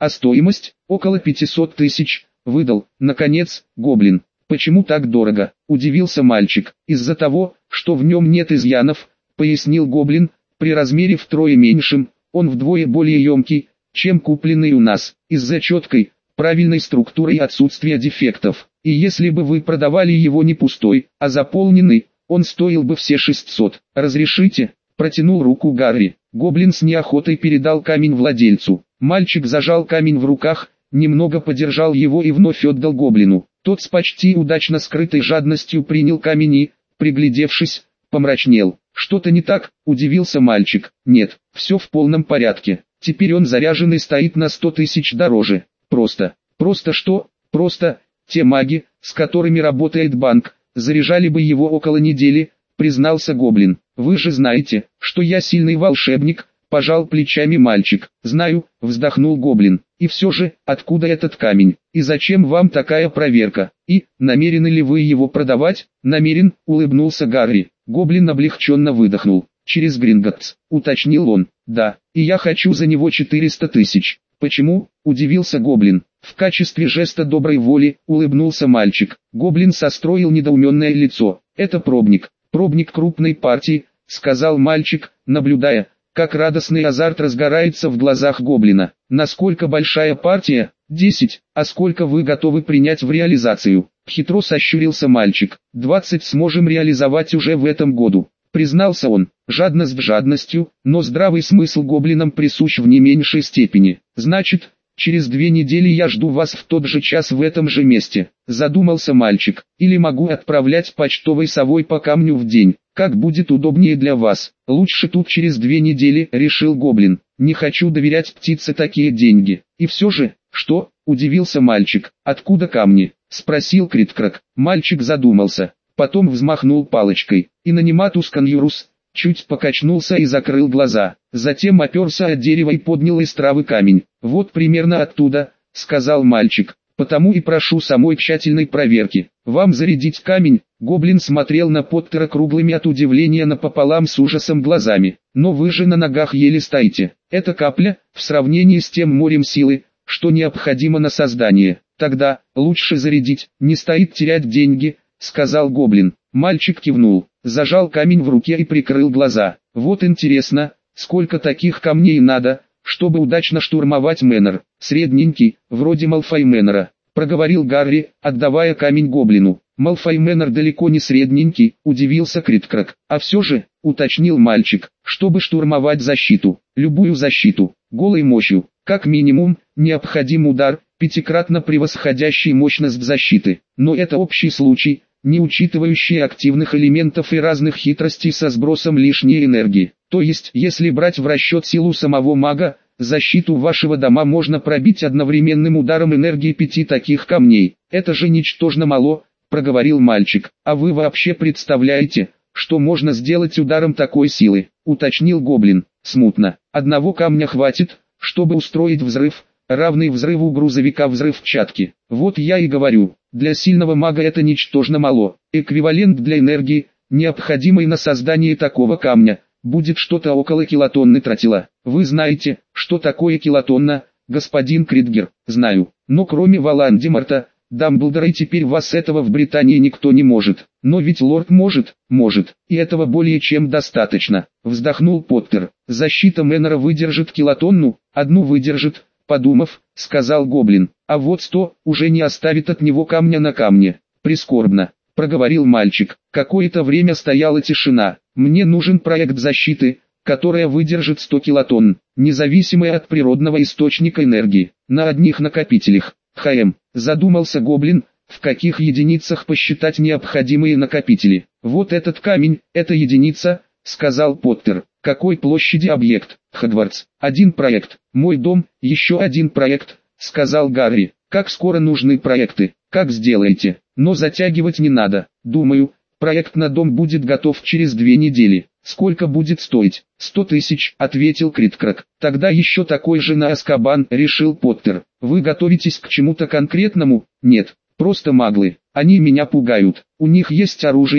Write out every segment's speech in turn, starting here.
а стоимость – около 500 тысяч, выдал, наконец, гоблин. Почему так дорого? Удивился мальчик. Из-за того, что в нем нет изъянов, пояснил гоблин, при размере втрое меньшем, он вдвое более емкий, чем купленный у нас, из-за четкой, правильной структуры и отсутствия дефектов. И если бы вы продавали его не пустой, а заполненный, он стоил бы все 600. Разрешите? Протянул руку Гарри. Гоблин с неохотой передал камень владельцу. Мальчик зажал камень в руках, немного подержал его и вновь отдал гоблину. Тот с почти удачно скрытой жадностью принял камень и, приглядевшись, помрачнел. «Что-то не так?» – удивился мальчик. «Нет, все в полном порядке. Теперь он заряженный стоит на 100 тысяч дороже. Просто. Просто что? Просто, те маги, с которыми работает банк, заряжали бы его около недели», – признался гоблин. «Вы же знаете, что я сильный волшебник», – пожал плечами мальчик. «Знаю», – вздохнул гоблин. «И все же, откуда этот камень? И зачем вам такая проверка? И, намерены ли вы его продавать?» «Намерен», – улыбнулся Гарри. Гоблин облегченно выдохнул. «Через Гринготтс», – уточнил он. «Да, и я хочу за него 400 тысяч». «Почему?» – удивился гоблин. «В качестве жеста доброй воли», – улыбнулся мальчик. Гоблин состроил недоуменное лицо. «Это пробник крупной партии», – сказал мальчик, наблюдая, как радостный азарт разгорается в глазах гоблина. «Насколько большая партия?» «10, а сколько вы готовы принять в реализацию?» Хитро сощурился мальчик. 20 сможем реализовать уже в этом году, признался он. Жадность жадностью, но здравый смысл гоблинам присущ в не меньшей степени. «Значит, через 2 недели я жду вас в тот же час в этом же месте», задумался мальчик. «Или могу отправлять почтовой совой по камню в день, как будет удобнее для вас». «Лучше тут через 2 недели», решил гоблин. «Не хочу доверять птице такие деньги». «И все же, что?» – удивился мальчик. «Откуда камни?» – спросил Криткрак. Мальчик задумался, потом взмахнул палочкой. Инониматус конъюрус чуть покачнулся и закрыл глаза. Затем оперся от дерева и поднял из травы камень. «Вот примерно оттуда», – сказал мальчик. «Потому и прошу самой тщательной проверки. Вам зарядить камень?» Гоблин смотрел на Поттера круглыми от удивления напополам с ужасом глазами. «Но вы же на ногах еле стоите. Это капля, в сравнении с тем морем силы, что необходимо на создание. Тогда, лучше зарядить, не стоит терять деньги», — сказал гоблин. Мальчик кивнул, зажал камень в руке и прикрыл глаза. «Вот интересно, сколько таких камней надо, чтобы удачно штурмовать Мэннер?» «Средненький, вроде Малфой Мэннера», — проговорил Гарри, отдавая камень гоблину. «Малфой Мэннер далеко не средненький», — удивился Криткрак. «А все же», — уточнил мальчик, — «чтобы штурмовать защиту, любую защиту, голой мощью, как минимум, необходим удар, 5-кратно превосходящий мощность защиты. Но это общий случай, не учитывающий активных элементов и разных хитростей со сбросом лишней энергии. То есть, если брать в расчет силу самого мага, защиту вашего дома можно пробить одновременным ударом энергии 5 таких камней. Это же ничтожно мало», — проговорил мальчик. «А вы вообще представляете, что можно сделать ударом такой силы?» — уточнил гоблин. «Смутно. Одного камня хватит, чтобы устроить взрыв, равный взрыву грузовика взрывчатки. Вот я и говорю, для сильного мага это ничтожно мало. Эквивалент для энергии, необходимой на создание такого камня, будет что-то около килотонны тротила. Вы знаете, что такое килотонна, господин Критгер?» «Знаю. Но кроме Волан-де-Морта, Дамблдора и теперь вас этого в Британии никто не может. Но ведь лорд может, и этого более чем достаточно», — вздохнул Поттер. «Защита Мэннера выдержит килотонну?» «Одну выдержит», — подумав, сказал гоблин. «А вот 100 уже не оставит от него камня на камне». «Прискорбно», — проговорил мальчик. Какое-то время стояла тишина. «Мне нужен проект защиты, которая выдержит 100 килотонн, независимая от природного источника энергии, на одних накопителях». Задумался гоблин, в каких единицах посчитать необходимые накопители. «Вот этот камень, это единица», — сказал Поттер. «Какой площади объект?» «Хогвартс. 1 проект. Мой дом, еще 1 проект», — сказал Гарри. «Как скоро нужны проекты?» «Как сделаете. Но затягивать не надо. Думаю, проект на дом будет готов через 2 недели». «Сколько будет стоить?» 100 тысяч, ответил Криткрак. «Тогда еще такой же на Азкабан», решил Поттер. «Вы готовитесь к чему-то конкретному?» «Нет, просто маглы. Они меня пугают. У них есть оружие,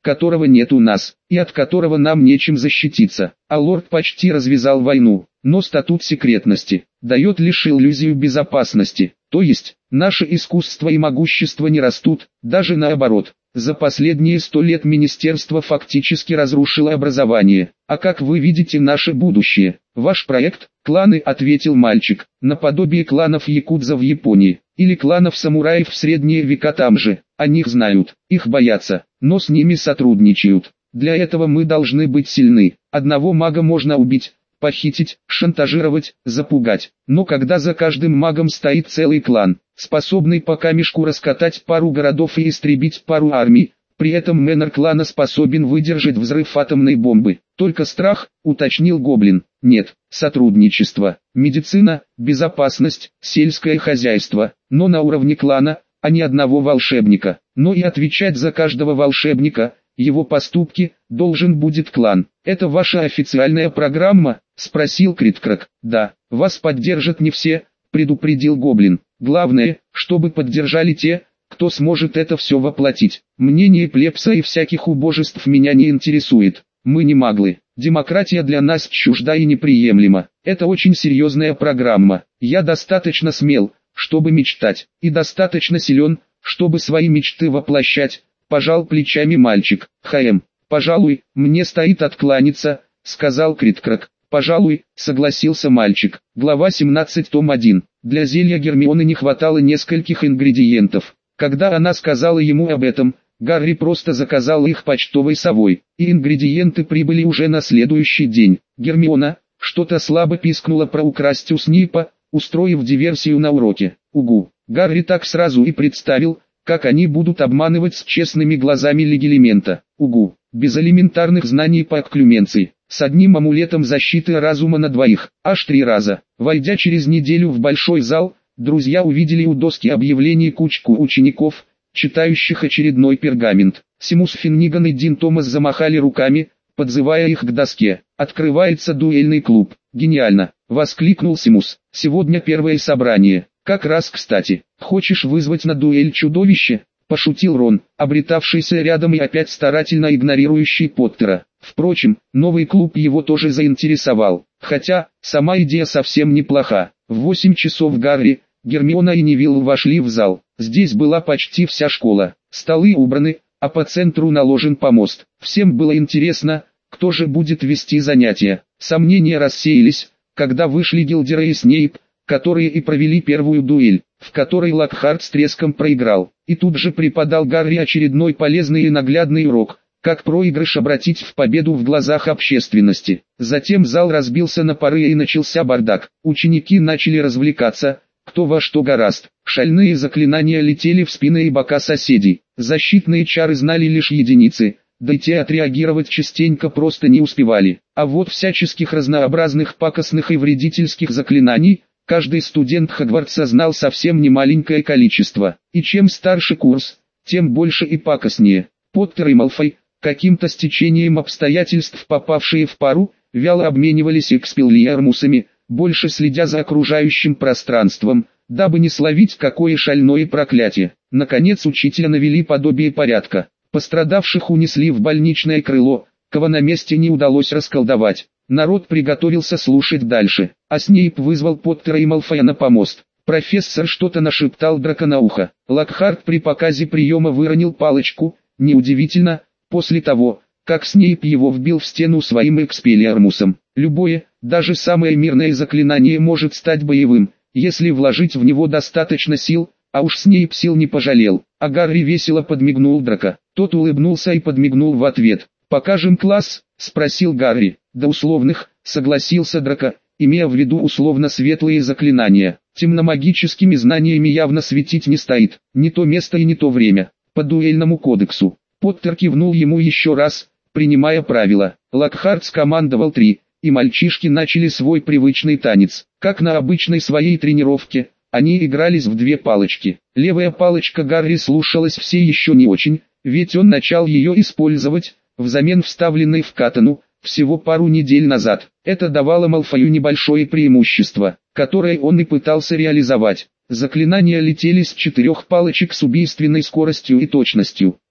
которого нет у нас, и от которого нам нечем защититься. А лорд почти развязал войну, но статут секретности дает лишь иллюзию безопасности, то есть, наше искусство и могущество не растут, даже наоборот. За последние 100 лет министерство фактически разрушило образование. А как вы видите наше будущее? Ваш проект? Кланы, ответил мальчик, наподобие кланов якудза в Японии, или кланов самураев в средние века там же. О них знают, их боятся, но с ними сотрудничают. Для этого мы должны быть сильны. Одного мага можно убить, похитить, шантажировать, запугать. Но когда за каждым магом стоит целый клан, способный по камешку раскатать пару городов и истребить пару армий, при этом мэннер клана способен выдержать взрыв атомной бомбы. Только страх, уточнил Гоблин. Нет, сотрудничество, медицина, безопасность, сельское хозяйство, но на уровне клана, а не одного волшебника. Но и отвечать за каждого волшебника, его поступки, должен будет клан. Это ваша официальная программа? Спросил Криткрак. Да, вас поддержат не все, предупредил Гоблин. Главное, чтобы поддержали те, кто сможет это все воплотить. Мнение плебса и всяких убожеств меня не интересует. Мы не маглы. Демократия для нас чужда и неприемлема. Это очень серьезная программа. Я достаточно смел, чтобы мечтать, и достаточно силен, чтобы свои мечты воплощать. Пожал плечами мальчик. Пожалуй, мне стоит откланяться, сказал Криткрак. Пожалуй, согласился мальчик. Глава 17, том 1. Для зелья Гермионы не хватало нескольких ингредиентов. Когда она сказала ему об этом, Гарри просто заказал их почтовой совой, и ингредиенты прибыли уже на следующий день. Гермиона что-то слабо пискнула про украсть у Снейпа, устроив диверсию на уроке. Угу. Гарри так сразу и представил, как они будут обманывать с честными глазами Легилимента. Угу. Без элементарных знаний по окклюменции, с одним амулетом защиты разума на двоих, аж 3 раза. Войдя через неделю в большой зал, друзья увидели у доски объявлений кучку учеников, читающих очередной пергамент. Симус Финниган и Дин Томас замахали руками, подзывая их к доске. «Открывается дуэльный клуб». «Гениально!» — воскликнул Симус. «Сегодня первое собрание. Как раз кстати. Хочешь вызвать на дуэль чудовище?» — пошутил Рон, обретавшийся рядом и опять старательно игнорирующий Поттера. Впрочем, новый клуб его тоже заинтересовал, хотя, сама идея совсем неплоха. В 8 часов Гарри, Гермиона и Невилл вошли в зал. Здесь была почти вся школа, столы убраны, а по центру наложен помост. Всем было интересно, кто же будет вести занятия. Сомнения рассеялись, когда вышли Гилдера и Снейп, которые и провели первую дуэль, в которой Локхарт с треском проиграл. И тут же преподал Гарри очередной полезный и наглядный урок, как проигрыш обратить в победу в глазах общественности. Затем зал разбился на пары и начался бардак. Ученики начали развлекаться, кто во что горазд. Шальные заклинания летели в спины и бока соседей. Защитные чары знали лишь единицы, да и те отреагировать частенько просто не успевали. А вот всяческих разнообразных пакостных и вредительских заклинаний каждый студент Хогвартса знал совсем немаленькое количество. И чем старше курс, тем больше и пакостнее. Поттер и Малфой, каким-то стечением обстоятельств попавшие в пару, вяло обменивались экспеллиармусами, больше следя за окружающим пространством, дабы не словить какое шальное проклятие. Наконец учителя навели подобие порядка. Пострадавших унесли в больничное крыло, кого на месте не удалось расколдовать. Народ приготовился слушать дальше, а Снейп вызвал Поттера и Малфоя на помост. Профессор что-то нашептал Драко на ухо. Локхарт при показе приема выронил палочку, неудивительно, после того, как Снейп его вбил в стену своим экспеллиармусом. Любое, даже самое мирное заклинание может стать боевым, если вложить в него достаточно сил, а уж Снейп сил не пожалел. А Гарри весело подмигнул Драко. Тот улыбнулся и подмигнул в ответ. «Покажем класс?» — спросил Гарри. «До условных», — согласился Драко, имея в виду условно светлые заклинания. Темномагическими знаниями явно светить не стоит. Не то место и не то время. По дуэльному кодексу. Поттер кивнул ему еще раз, принимая правила. Локхарт скомандовал 3, и мальчишки начали свой привычный танец. Как на обычной своей тренировке, они игрались в 2 палочки. Левая палочка Гарри слушалась все еще не очень, ведь он начал ее использовать, взамен вставленной в катану, всего пару недель назад. Это давало Малфою небольшое преимущество, которое он и пытался реализовать. Заклинания летели с 4 палочек с убийственной скоростью и точностью.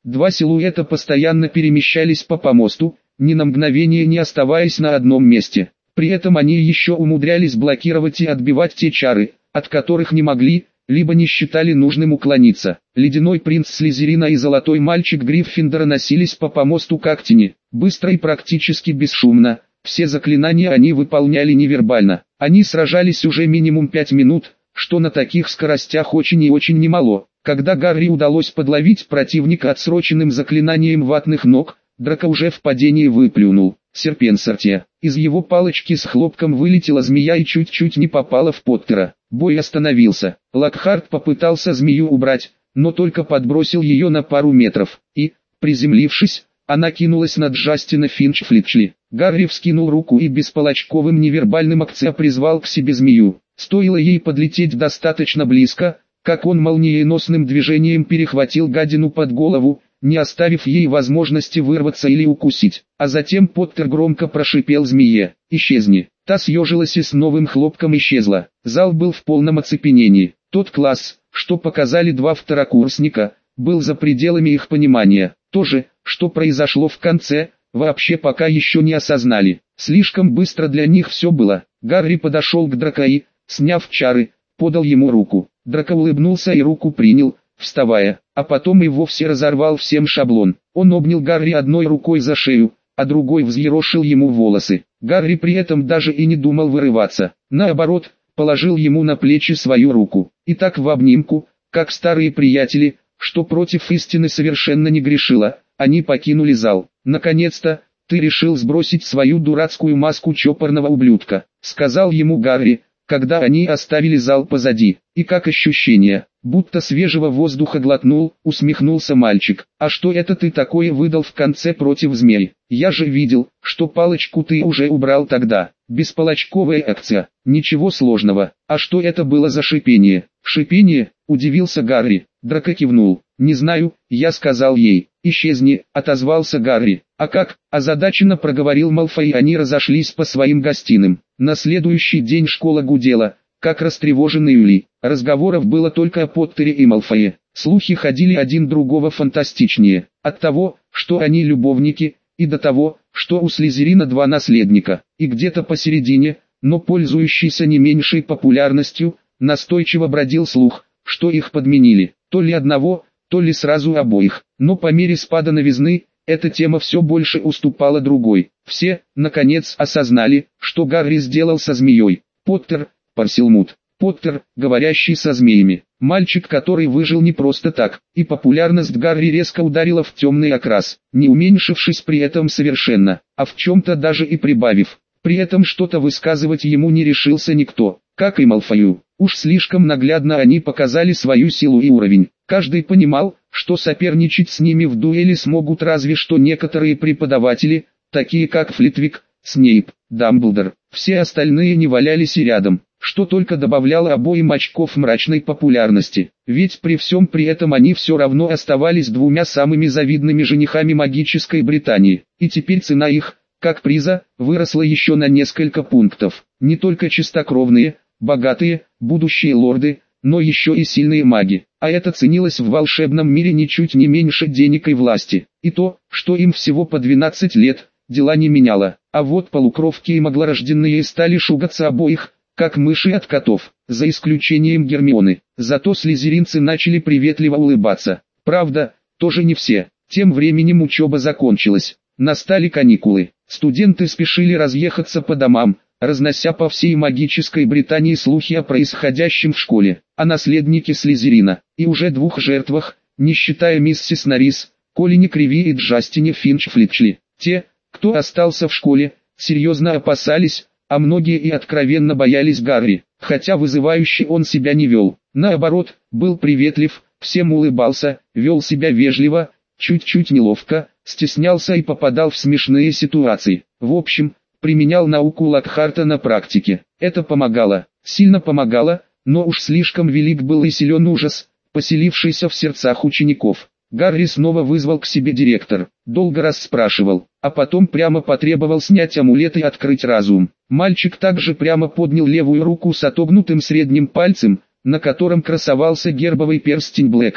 Два силуэта постоянно перемещались по помосту, ни на мгновение не оставаясь на одном месте. При этом они еще умудрялись блокировать и отбивать те чары, от которых не могли, либо не считали нужным уклониться. Ледяной принц Слизерина и золотой мальчик Гриффиндора носились по помосту как тени, быстро и практически бесшумно. Все заклинания они выполняли невербально. Они сражались уже минимум 5 минут, что на таких скоростях очень и очень немало. Когда Гарри удалось подловить противника отсроченным заклинанием ватных ног, Драко уже в падении выплюнул серпенсортия. Из его палочки с хлопком вылетела змея и чуть-чуть не попала в Поттера. Бой остановился. Локхарт попытался змею убрать, но только подбросил ее на пару метров, и, приземлившись, она кинулась на Джастина Финч-Флитчли. Гарри вскинул руку и беспалочковым невербальным акцентом призвал к себе змею. Стоило ей подлететь достаточно близко, как он молниеносным движением перехватил гадину под голову, не оставив ей возможности вырваться или укусить. А затем Поттер громко прошипел змее: «Исчезни». Та съежилась и с новым хлопком исчезла. Зал был в полном оцепенении. Тот класс, что показали два второкурсника, был за пределами их понимания. То же, что произошло в конце, вообще пока еще не осознали. Слишком быстро для них все было. Гарри подошел к Драко и, сняв чары, подал ему руку. Драко улыбнулся и руку принял, вставая, а потом и вовсе разорвал всем шаблон. Он обнял Гарри одной рукой за шею, а другой взъерошил ему волосы. Гарри при этом даже и не думал вырываться. Наоборот, положил ему на плечи свою руку. И так в обнимку, как старые приятели, что против истины совершенно не грешила, они покинули зал. «Наконец-то, ты решил сбросить свою дурацкую маску чопорного ублюдка», — сказал ему Гарри, когда они оставили зал позади. «И как ощущение?» «Будто свежего воздуха глотнул», — усмехнулся мальчик. «А что это ты такое выдал в конце против змей? Я же видел, что палочку ты уже убрал тогда». «Беспалочковая акция, ничего сложного». «А что это было за шипение?» «Шипение?» — удивился Гарри. Драко кивнул. «Не знаю, я сказал ей». «Исчезни», — отозвался Гарри. «А как?» — озадаченно проговорил Малфой, и они разошлись по своим гостиным. На следующий день школа гудела, как растревоженный улей. Разговоров было только о Поттере и Малфое. Слухи ходили один другого фантастичнее. От того, что они любовники, и до того, что у Слизерина два наследника. И где-то посередине, но пользующийся не меньшей популярностью, настойчиво бродил слух, что их подменили. То ли одного, то ли сразу обоих. Но по мере спада новизны, эта тема все больше уступала другой. Все, наконец, осознали, что Гарри сделал со змеей. Поттер, Парселмут. Поттер, говорящий со змеями. Мальчик, который выжил не просто так. И популярность Гарри резко ударила в темный окрас, не уменьшившись при этом совершенно, а в чем-то даже и прибавив. При этом что-то высказывать ему не решился никто, как и Малфою. Уж слишком наглядно они показали свою силу и уровень. Каждый понимал, что соперничать с ними в дуэли смогут разве что некоторые преподаватели, такие как Флитвик, Снейп, Дамблдор. Все остальные не валялись и рядом, что только добавляло обоим очков мрачной популярности. Ведь при всем при этом они все равно оставались двумя самыми завидными женихами магической Британии. И теперь цена их, как приза, выросла еще на несколько пунктов. Не только чистокровные, богатые, будущие лорды, но еще и сильные маги. А это ценилось в волшебном мире ничуть не меньше денег и власти. И то, что им всего по 12 лет, дела не меняло. А вот полукровки и маглорожденные стали шугаться обоих, как мыши от котов, за исключением Гермионы. Зато слизеринцы начали приветливо улыбаться. Правда, тоже не все. Тем временем учеба закончилась. Настали каникулы. Студенты спешили разъехаться по домам, разнося по всей магической Британии слухи о происходящем в школе, о наследнике Слизерина, и уже двух жертвах, не считая миссис Норрис, Колине Криви и Джастине Финч-Флитчли. Те, кто остался в школе, серьезно опасались, а многие и откровенно боялись Гарри, хотя вызывающе он себя не вел. Наоборот, был приветлив, всем улыбался, вел себя вежливо, чуть-чуть неловко, стеснялся и попадал в смешные ситуации. В общем, применял науку Локхарта на практике. Это помогало, сильно помогало, но уж слишком велик был и силен ужас, поселившийся в сердцах учеников. Гарри снова вызвал к себе директор, долго расспрашивал, а потом прямо потребовал снять амулет и открыть разум. Мальчик также прямо поднял левую руку с отогнутым средним пальцем, на котором красовался гербовый перстень Блэков.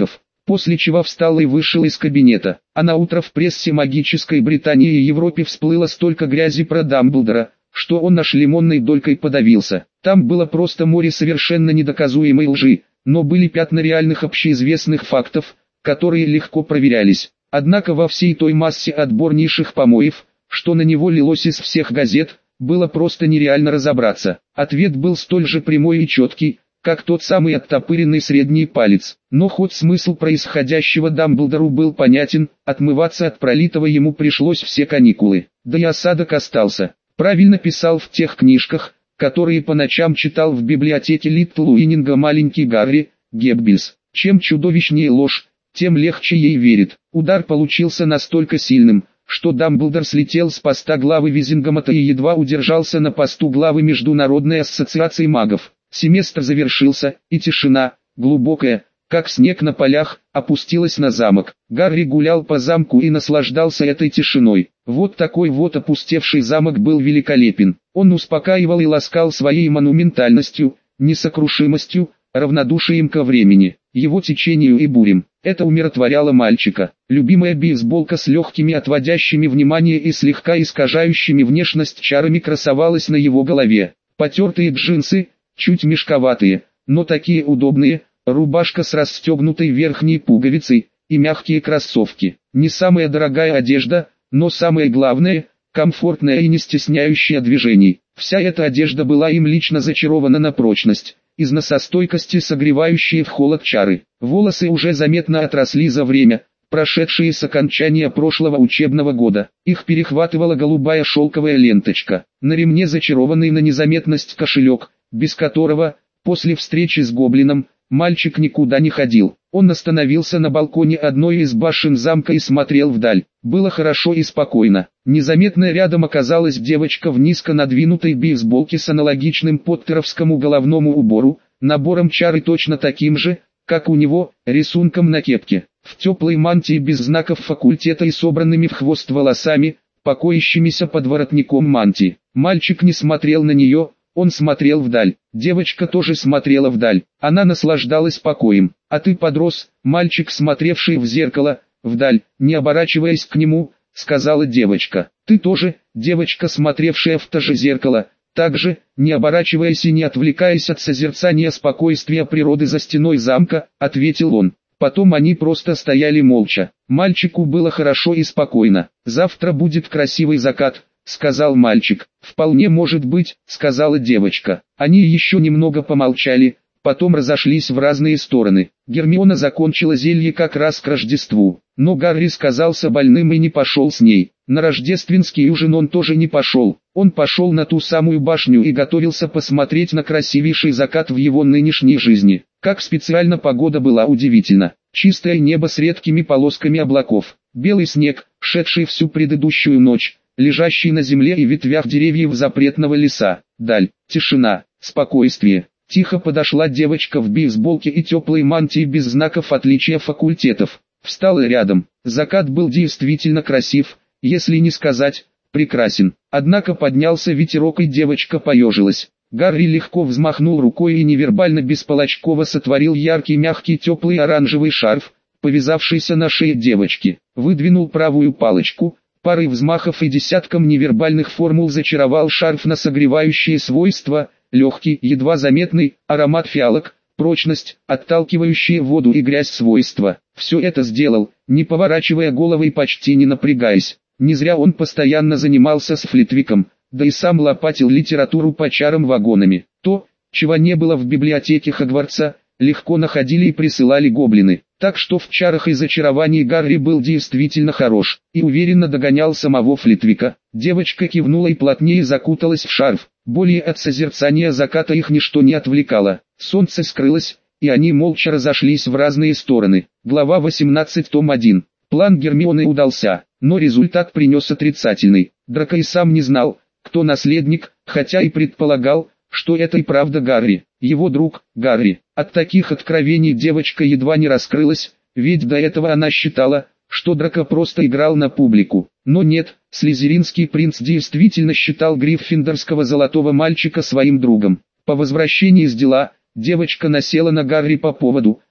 после чего встал и вышел из кабинета. А на утро в прессе магической Британии и Европе всплыло столько грязи про Дамблдора, что он аж лимонной долькой подавился. Там было просто море совершенно недоказуемой лжи, но были пятна реальных общеизвестных фактов, которые легко проверялись. Однако во всей той массе отборнейших помоев, что на него лилось из всех газет, было просто нереально разобраться. Ответ был столь же прямой и четкий, как тот самый оттопыренный средний палец. Но хоть смысл происходящего Дамблдору был понятен, отмываться от пролитого ему пришлось все каникулы. Да и осадок остался. Правильно писал в тех книжках, которые по ночам читал в библиотеке Литл Уиннинга маленький Гарри Геббельс. Чем чудовищнее ложь, тем легче ей верит. Удар получился настолько сильным, что Дамблдор слетел с поста главы Визингамата и едва удержался на посту главы Международной ассоциации магов. Семестр завершился, и тишина, глубокая, как снег на полях, опустилась на замок. Гарри гулял по замку и наслаждался этой тишиной. Вот такой вот опустевший замок был великолепен. Он успокаивал и ласкал своей монументальностью, несокрушимостью, равнодушием ко времени, его течению и бурям. Это умиротворяло мальчика. Любимая бейсболка с легкими отводящими внимание и слегка искажающими внешность чарами красовалась на его голове. Потертые джинсы, чуть мешковатые, но такие удобные, рубашка с расстегнутой верхней пуговицей, и мягкие кроссовки. Не самая дорогая одежда, но самое главное, комфортная и не стесняющая движений. Вся эта одежда была им лично зачарована на прочность, износостойкости согревающие в холод чары. Волосы уже заметно отросли за время, прошедшие с окончания прошлого учебного года. Их перехватывала голубая шелковая ленточка. На ремне зачарованный на незаметность кошелек, без которого, после встречи с гоблином, мальчик никуда не ходил. Он остановился на балконе одной из башен замка и смотрел вдаль. Было хорошо и спокойно. Незаметно рядом оказалась девочка в низко надвинутой бейсболке с аналогичным поттеровскому головному убору, набором чар и точно таким же, как у него, рисунком на кепке. В теплой мантии без знаков факультета и собранными в хвост волосами, покоящимися под воротником мантии. Мальчик не смотрел на нее, он смотрел вдаль. Девочка тоже смотрела вдаль. Она наслаждалась покоем. А ты подрос, мальчик, смотревший в зеркало, вдаль, не оборачиваясь к нему, сказала девочка. Ты тоже, девочка, смотревшая в то же зеркало, также, не оборачиваясь и не отвлекаясь от созерцания спокойствия природы за стеной замка, ответил он. Потом они просто стояли молча. Мальчику было хорошо и спокойно. Завтра будет красивый закат, сказал мальчик. Вполне может быть, сказала девочка. Они еще немного помолчали, потом разошлись в разные стороны. Гермиона закончила зелье как раз к Рождеству, но Гарри сказался больным и не пошел с ней. На рождественский ужин он тоже не пошел. Он пошел на ту самую башню и готовился посмотреть на красивейший закат в его нынешней жизни. Как специально погода была удивительна. Чистое небо с редкими полосками облаков, белый снег, шедший всю предыдущую ночь, лежащий на земле и ветвях деревьев запретного леса, даль, тишина, спокойствие. Тихо подошла девочка в бейсболке и теплой мантии без знаков отличия факультетов. Встала рядом. Закат был действительно красив, если не сказать, прекрасен. Однако поднялся ветерок и девочка поежилась. Гарри легко взмахнул рукой и невербально бесполочково сотворил яркий мягкий теплый оранжевый шарф, повязавшийся на шее девочки. Выдвинул правую палочку, парой взмахов и десятком невербальных формул зачаровал шарф на согревающие свойства, легкий, едва заметный, аромат фиалок, прочность, отталкивающие воду и грязь свойства. Все это сделал, не поворачивая головы и почти не напрягаясь. Не зря он постоянно занимался с Флитвиком, да и сам лопатил литературу по чарам вагонами. То, чего не было в библиотеке Хогвартса, легко находили и присылали гоблины. Так что в чарах и зачаровании Гарри был действительно хорош, и уверенно догонял самого Флитвика. Девочка кивнула и плотнее закуталась в шарф. Более от созерцания заката их ничто не отвлекало. Солнце скрылось, и они молча разошлись в разные стороны. Глава 18, том 1. План Гермионы удался, но результат принес отрицательный. Драко и сам не знал, кто наследник, хотя и предполагал, что это и правда Гарри, его друг, Гарри. От таких откровений девочка едва не раскрылась, ведь до этого она считала, что Драко просто играл на публику. Но нет, слизеринский принц действительно считал гриффиндорского золотого мальчика своим другом. По возвращении с дела, девочка насела на Гарри по поводу,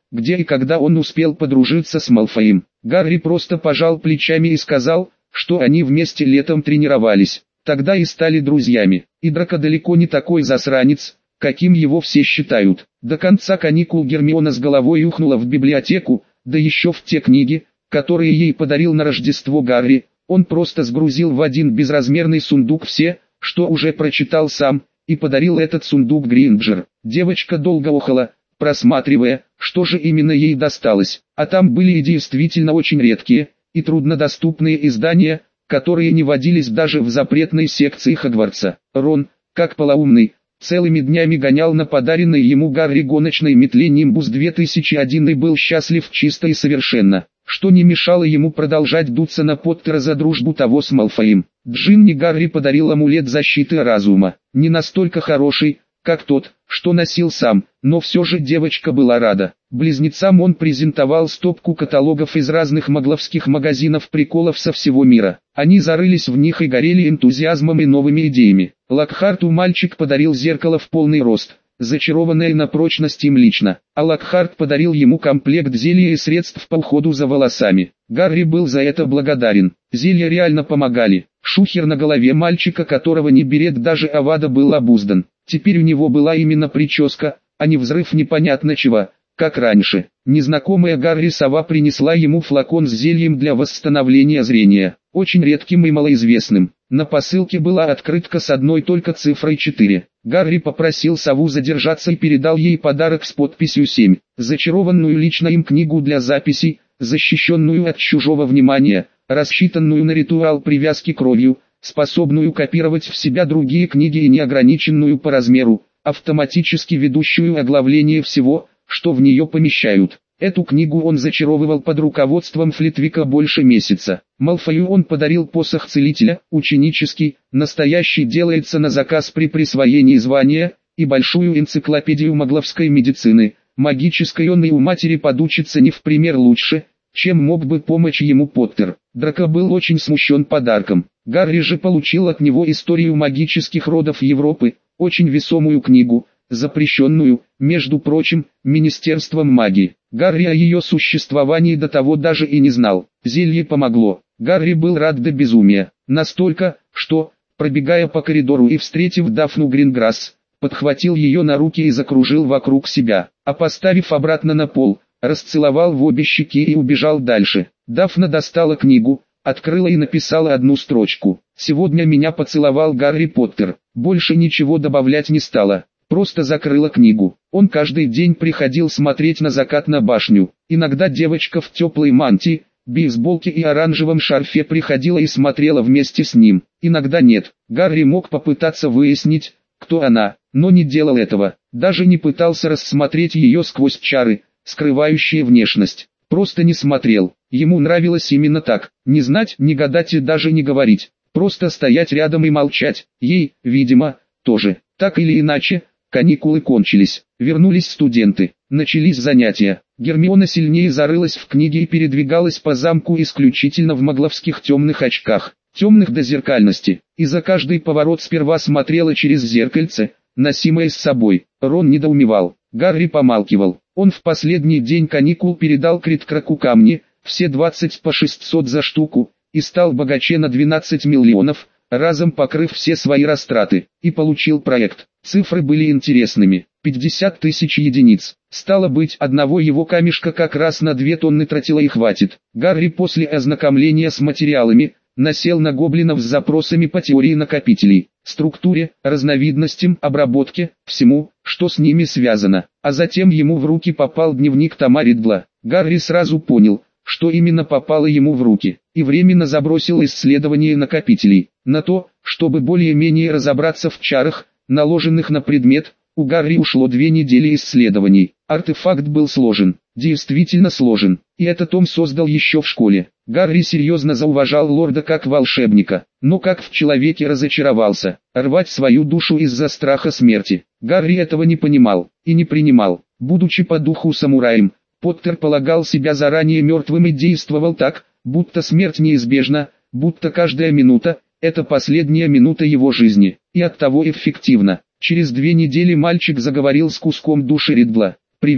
где и когда он успел подружиться с Малфоем. Гарри просто пожал плечами и сказал, что они вместе летом тренировались, тогда и стали друзьями. И Драко далеко не такой засранец, каким его все считают. До конца каникул Гермиона с головой ухнула в библиотеку, да еще в те книги, которые ей подарил на Рождество Гарри. Он просто сгрузил в один безразмерный сундук все, что уже прочитал сам, и подарил этот сундук Гринджер. Девочка долго охала, просматривая, что же именно ей досталось. А там были и действительно очень редкие и труднодоступные издания, которые не водились даже в запретной секции Хогвартса. Рон, как полоумный, целыми днями гонял на подаренной ему Гарри гоночной метле Нимбус 2001 и был счастлив чисто и совершенно, что не мешало ему продолжать дуться на Поттера за дружбу того с Малфоем. Джинни Гарри подарил амулет защиты разума, не настолько хороший, как тот, что носил сам, но все же девочка была рада. Близнецам он презентовал стопку каталогов из разных магловских магазинов приколов со всего мира. Они зарылись в них и горели энтузиазмом и новыми идеями. Локхарту мальчик подарил зеркало в полный рост, зачарованное на прочность им лично, а Локхарт подарил ему комплект зелья и средств по уходу за волосами. Гарри был за это благодарен. Зелья реально помогали. Шухер на голове мальчика, которого не берет даже Авада, был обуздан. Теперь у него была именно прическа, а не взрыв непонятно чего, как раньше. Незнакомая Гарри сова принесла ему флакон с зельем для восстановления зрения, очень редким и малоизвестным. На посылке была открытка с одной только цифрой 4. Гарри попросил сову задержаться и передал ей подарок с подписью 7, зачарованную лично им книгу для записей, защищенную от чужого внимания, рассчитанную на ритуал привязки кровью, способную копировать в себя другие книги и неограниченную по размеру, автоматически ведущую оглавление всего, что в нее помещают. Эту книгу он зачаровывал под руководством Флитвика больше месяца. Малфою он подарил посох целителя, ученический, настоящий делается на заказ при присвоении звания, и большую энциклопедию магловской медицины. Магической он и у матери подучится не в пример лучше, чем мог бы помочь ему Поттер. Драко был очень смущен подарком. Гарри же получил от него историю магических родов Европы, очень весомую книгу, запрещенную, между прочим, Министерством магии. Гарри о ее существовании до того даже и не знал. Зелье помогло. Гарри был рад до безумия. Настолько, что, пробегая по коридору и встретив Дафну Гринграсс, подхватил ее на руки и закружил вокруг себя, а поставив обратно на пол, расцеловал в обе щеки и убежал дальше. Дафна достала книгу, открыла и написала одну строчку. «Сегодня меня поцеловал Гарри Поттер». Больше ничего добавлять не стала. Просто закрыла книгу. Он каждый день приходил смотреть на закат на башню. Иногда девочка в теплой мантии, бейсболке и оранжевом шарфе приходила и смотрела вместе с ним. Иногда нет. Гарри мог попытаться выяснить, кто она, но не делал этого. Даже не пытался рассмотреть ее сквозь чары, скрывающие внешность. Просто не смотрел. Ему нравилось именно так. Не знать, не гадать и даже не говорить. Просто стоять рядом и молчать. Ей, видимо, тоже. Так или иначе, каникулы кончились. Вернулись студенты. Начались занятия. Гермиона сильнее зарылась в книги и передвигалась по замку исключительно в магловских темных очках. Темных до зеркальности. И за каждый поворот сперва смотрела через зеркальце, носимое с собой. Рон недоумевал. Гарри помалкивал. Он в последний день каникул передал Крит-Краку камни, все 20 по 600 за штуку, и стал богаче на 12 миллионов, разом покрыв все свои растраты, и получил проект. Цифры были интересными. 50 тысяч единиц. Стало быть, одного его камешка как раз на 2 тонны тротила и хватит. Гарри после ознакомления с материалами насел на гоблинов с запросами по теории накопителей, структуре, разновидностям, обработке, всему, что с ними связано. А затем ему в руки попал дневник Тома Ридла. Гарри сразу понял, что именно попало ему в руки, и временно забросил исследование накопителей. На то, чтобы более-менее разобраться в чарах, наложенных на предмет, у Гарри ушло 2 недели исследований. Артефакт был сложен, действительно сложен, и этот том создал еще в школе. Гарри серьезно зауважал лорда как волшебника, но как в человеке разочаровался, рвать свою душу из-за страха смерти. Гарри этого не понимал и не принимал. Будучи по духу самураем, Поттер полагал себя заранее мертвым и действовал так, будто смерть неизбежна, будто каждая минута – это последняя минута его жизни, и оттого эффективно. Через 2 недели мальчик заговорил с куском души Ридла. «Привет,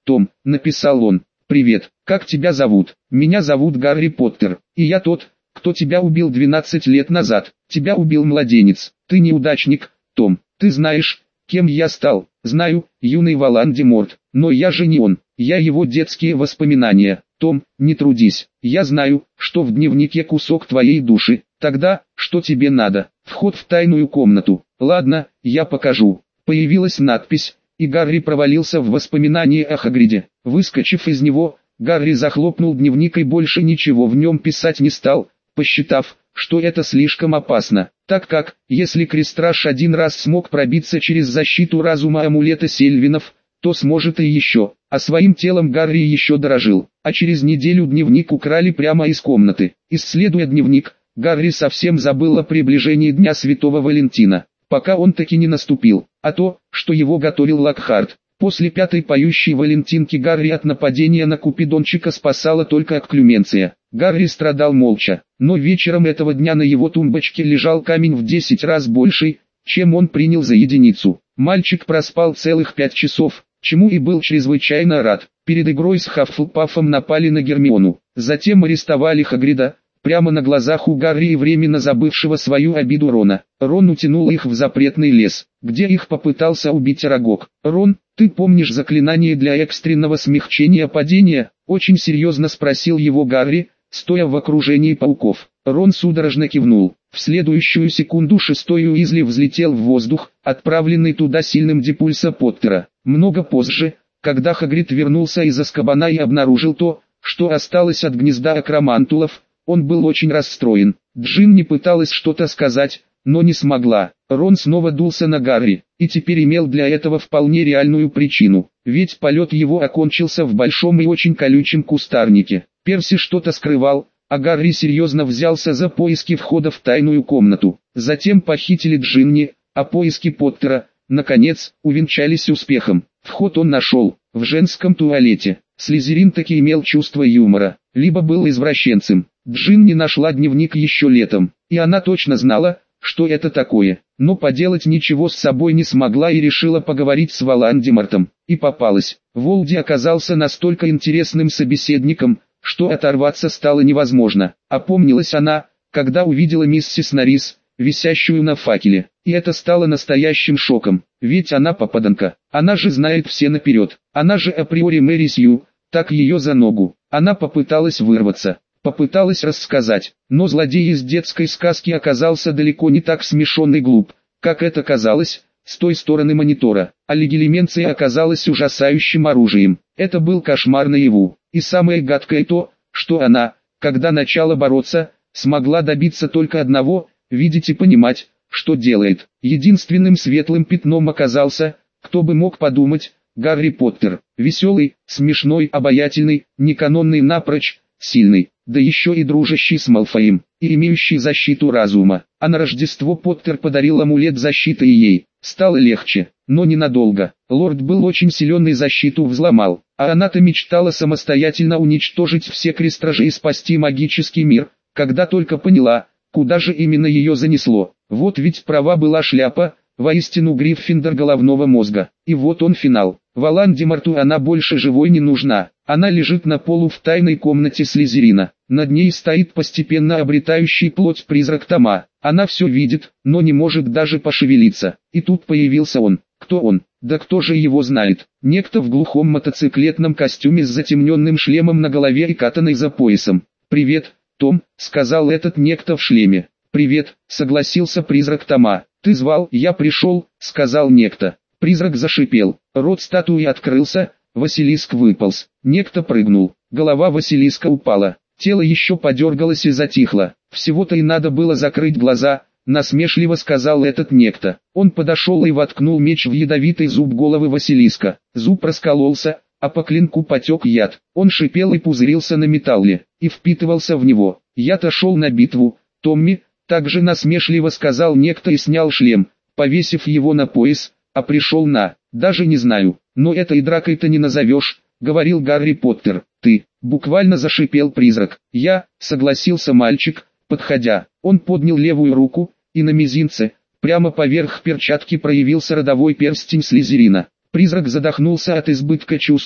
Том», — написал он. «Привет, как тебя зовут?» «Меня зовут Гарри Поттер, и я тот, кто тебя убил 12 лет назад. Тебя убил младенец. Ты неудачник, Том. Ты знаешь, кем я стал?» «Знаю, юный Волан-де-Морт, но я же не он. Я его детские воспоминания. Том, не трудись. Я знаю, что в дневнике кусок твоей души. Тогда, что тебе надо?» «Вход в тайную комнату». «Ладно, я покажу». Появилась надпись, и Гарри провалился в воспоминания о Хагриде. Выскочив из него, Гарри захлопнул дневник и больше ничего в нем писать не стал, посчитав, что это слишком опасно, так как, если Крестраж один раз смог пробиться через защиту разума амулета Сельвинов, то сможет и еще. А своим телом Гарри еще дорожил, а через неделю дневник украли прямо из комнаты. Исследуя дневник, Гарри совсем забыл о приближении Дня Святого Валентина, пока он таки не наступил, а то, что его готовил Локхарт. После пятой поющей Валентинки Гарри от нападения на Купидончика спасала только Акклюменция. Гарри страдал молча, но вечером этого дня на его тумбочке лежал камень в 10 раз больший, чем он принял за единицу. Мальчик проспал целых 5 часов, чему и был чрезвычайно рад. Перед игрой с Хаффлпафом напали на Гермиону, затем арестовали Хагрида, прямо на глазах у Гарри и временно забывшего свою обиду Рона. Рон утянул их в запретный лес, где их попытался убить Арагог. «Рон, ты помнишь заклинание для экстренного смягчения падения?» — очень серьезно спросил его Гарри, стоя в окружении пауков. Рон судорожно кивнул. В следующую секунду шестой Уизли взлетел в воздух, отправленный туда сильным депульса Поттера. Много позже, когда Хагрид вернулся из Азкабана и обнаружил то, что осталось от гнезда акромантулов, он был очень расстроен. Джинни пыталась что-то сказать, но не смогла. Рон снова дулся на Гарри, и теперь имел для этого вполне реальную причину, ведь полет его окончился в большом и очень колючем кустарнике. Перси что-то скрывал, а Гарри серьезно взялся за поиски входа в тайную комнату. Затем похитили Джинни, а поиски Поттера, наконец, увенчались успехом. Вход он нашел, в женском туалете. Слизерин таки имел чувство юмора, либо был извращенцем. Джинни нашла дневник еще летом, и она точно знала, что это такое, но поделать ничего с собой не смогла и решила поговорить с Волан-де-Мортом. И попалась. Волди оказался настолько интересным собеседником, что оторваться стало невозможно. Опомнилась она, когда увидела миссис Норрис, висящую на факеле, и это стало настоящим шоком, ведь она попаданка, она же знает все наперед, она же априори Мэри Сью, так ее за ногу. Она попыталась вырваться, попыталась рассказать, но злодей из детской сказки оказался далеко не так смешон и глуп, как это казалось, с той стороны монитора. А легилименция оказалась ужасающим оружием. Это был кошмар наяву. И самое гадкое то, что она, когда начала бороться, смогла добиться только одного — видеть и понимать, что делает. Единственным светлым пятном оказался, кто бы мог подумать, Гарри Поттер. Веселый, смешной, обаятельный, неканонный напрочь, сильный, да еще и дружащий с Малфоем, и имеющий защиту разума. А на Рождество Поттер подарил амулет защиты и ей. Стало легче, но ненадолго. Лорд был очень силен и защиту взломал, а она-то мечтала самостоятельно уничтожить все крестражи и спасти магический мир, когда только поняла, куда же именно ее занесло. Вот ведь права была шляпа, воистину Гриффиндор головного мозга. И вот он финал. Волан-де-Морту она больше живой не нужна. Она лежит на полу в тайной комнате Слизерина. Над ней стоит постепенно обретающий плоть призрак Тома. Она все видит, но не может даже пошевелиться. И тут появился он. Кто он? Да кто же его знает? Некто в глухом мотоциклетном костюме с затемненным шлемом на голове и катаной за поясом. «Привет, Том», — сказал этот некто в шлеме. «Привет», — согласился призрак Тома. «Ты звал?» «Я пришел», — сказал некто. Призрак зашипел. Рот статуи открылся, Василиск выполз. Некто прыгнул. Голова Василиска упала. Тело еще подергалось и затихло. «Всего-то и надо было закрыть глаза», — насмешливо сказал этот некто. Он подошел и воткнул меч в ядовитый зуб головы Василиска. Зуб раскололся, а по клинку потек яд. Он шипел и пузырился на металле, и впитывался в него. «Я-то шел на битву, Томми», — также насмешливо сказал некто и снял шлем, повесив его на пояс, «а пришел на... даже не знаю, но это и дракой-то не назовешь», — говорил Гарри Поттер. «Ты», — буквально зашипел призрак. «Я», — согласился мальчик, подходя. Он поднял левую руку, и на мизинце, прямо поверх перчатки проявился родовой перстень Слизерина. Призрак задохнулся от избытка чувств,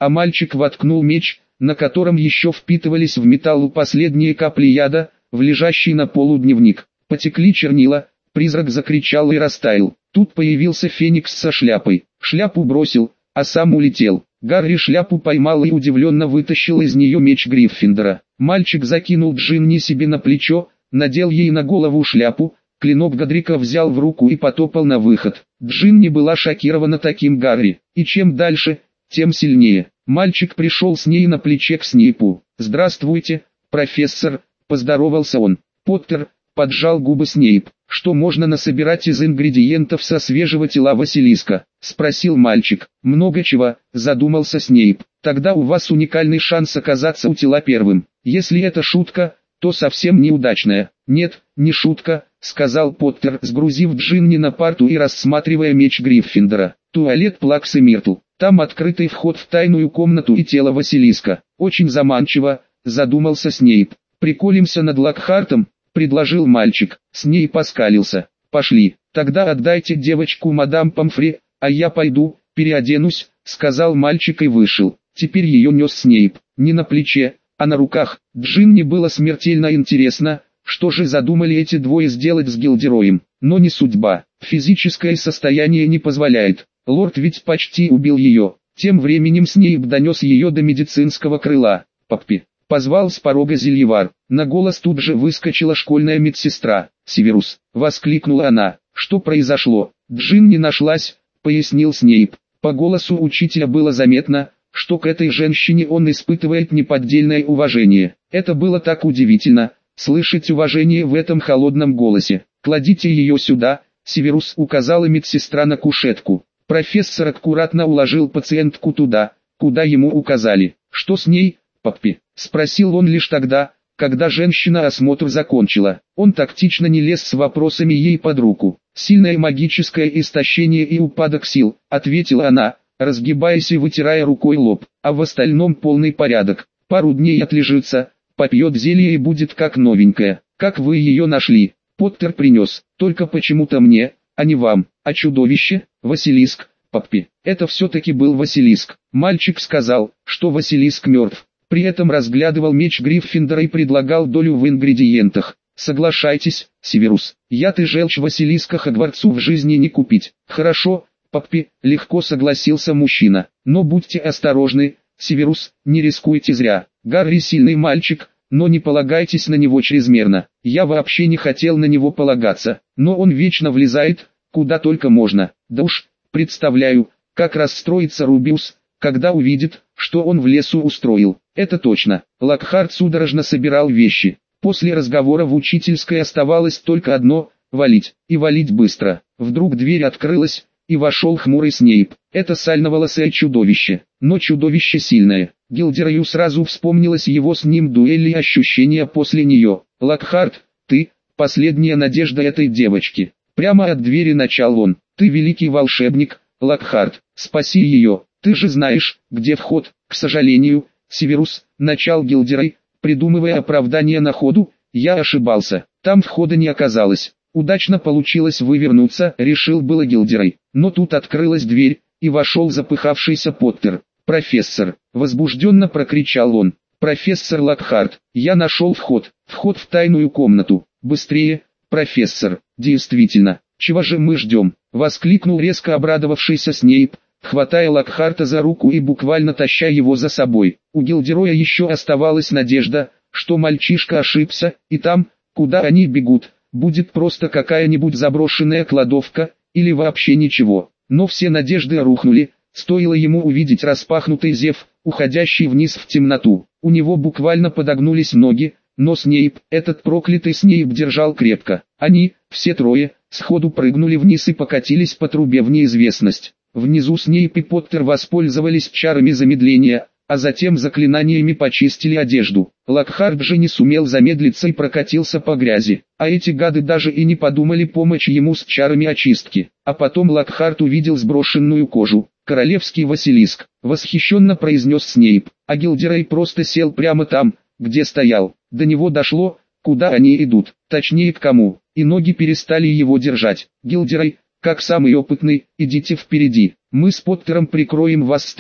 а мальчик воткнул меч, на котором еще впитывались в металл последние капли яда, в лежащий на полу дневник. Потекли чернила, призрак закричал и растаял. Тут появился Феникс со шляпой. Шляпу бросил, а сам улетел. Гарри шляпу поймал и удивленно вытащил из нее меч Гриффиндора. Мальчик закинул Джинни себе на плечо, надел ей на голову шляпу, клинок Годрика взял в руку и потопал на выход. Джинни была шокирована таким Гарри, и чем дальше, тем сильнее. Мальчик пришел с ней на плече к Снейпу. «Здравствуйте, профессор», — поздоровался он. «Поттер», — поджал губы Снейп. «Что можно насобирать из ингредиентов со свежего тела Василиска?» — спросил мальчик. «Много чего», — задумался Снейп. «Тогда у вас уникальный шанс оказаться у тела первым. Если это шутка, то совсем неудачная». «Нет, не шутка», — сказал Поттер, сгрузив Джинни на парту и рассматривая меч Гриффиндора. «Туалет Плаксы Миртл. Там открытый вход в тайную комнату и тело Василиска. Очень заманчиво», — задумался Снейп. «Приколимся над Локхартом», — предложил мальчик. Снейп оскалился. «Пошли, тогда отдайте девочку мадам Помфри, а я пойду, переоденусь», — сказал мальчик и вышел. Теперь ее нес Снейп, не на плече, а на руках. Джинни было смертельно интересно, что же задумали эти двое сделать с Гилдероем. Но не судьба, физическое состояние не позволяет. Лорд ведь почти убил ее. Тем временем Снейп донес ее до медицинского крыла. «Паппи», — позвал с порога Зельевар. На голос тут же выскочила школьная медсестра. «Северус», — воскликнула она. «Что произошло?» «Джинни нашлась», — пояснил Снейп. По голосу учителя было заметно, что к этой женщине он испытывает неподдельное уважение. Это было так удивительно, слышать уважение в этом холодном голосе. «Кладите ее сюда», — Северус указала медсестра на кушетку. Профессор аккуратно уложил пациентку туда, куда ему указали. «Что с ней, паппи?» — спросил он лишь тогда, когда женщина осмотр закончила. Он тактично не лез с вопросами ей под руку. «Сильное магическое истощение и упадок сил», — ответила она, разгибаясь и вытирая рукой лоб. «А в остальном полный порядок. Пару дней отлежится, попьет зелье и будет как новенькая». «Как вы ее нашли?» «Поттер принес, только почему-то мне, а не вам». «А чудовище?» «Василиск, паппи». «Это все-таки был Василиск». Мальчик сказал, что Василиск мертв. При этом разглядывал меч Гриффиндора и предлагал долю в ингредиентах. «Соглашайтесь, Северус, яд и желчь Василиска Хогвартсу в жизни не купить». «Хорошо, паппи», — легко согласился мужчина. «Но будьте осторожны, Северус, не рискуйте зря. Гарри сильный мальчик, но не полагайтесь на него чрезмерно. Я вообще не хотел на него полагаться, но он вечно влезает, куда только можно. Да уж, представляю, как расстроится Рубиус, когда увидит, что он в лесу устроил». Это точно. Локхарт судорожно собирал вещи. После разговора в учительской оставалось только одно — валить. И валить быстро. Вдруг дверь открылась, и вошел хмурый Снейп. Это сальноволосое чудовище, но чудовище сильное. Гилдерою сразу вспомнилась его с ним дуэль и ощущения после нее. «Локхарт, ты — последняя надежда этой девочки». Прямо от двери начал он. «Ты великий волшебник, Локхарт, спаси ее. Ты же знаешь, где вход». «К сожалению, Северус», — начал Гилдерой, придумывая оправдание на ходу, «я ошибался. Там входа не оказалось». «Удачно получилось вывернуться», — решил было Гилдерой. Но тут открылась дверь, и вошел запыхавшийся Поттер. «Профессор», — возбужденно прокричал он. «Профессор Локхарт, я нашел вход в тайную комнату. Быстрее, профессор». «Действительно, чего же мы ждем?» — воскликнул резко обрадовавшийся Снейп, хватая Локхарта за руку и буквально таща его за собой. У Гилдероя еще оставалась надежда, что мальчишка ошибся, и там, куда они бегут, будет просто какая-нибудь заброшенная кладовка, или вообще ничего. Но все надежды рухнули, стоило ему увидеть распахнутый зев, уходящий вниз в темноту. У него буквально подогнулись ноги, но Снейп, этот проклятый Снейп, держал крепко. Они, все трое, сходу прыгнули вниз и покатились по трубе в неизвестность. Внизу Снейп и Поттер воспользовались чарами замедления, а затем заклинаниями почистили одежду. Локхарт же не сумел замедлиться и прокатился по грязи, а эти гады даже и не подумали помочь ему с чарами очистки. А потом Локхарт увидел сброшенную кожу. «Королевский Василиск», — восхищенно произнес Снейп, а Гилдерой просто сел прямо там, где стоял. До него дошло, куда они идут, точнее к кому, и ноги перестали его держать. «Гилдерой, как самый опытный, идите впереди, мы с Поттером прикроем вас с тыла».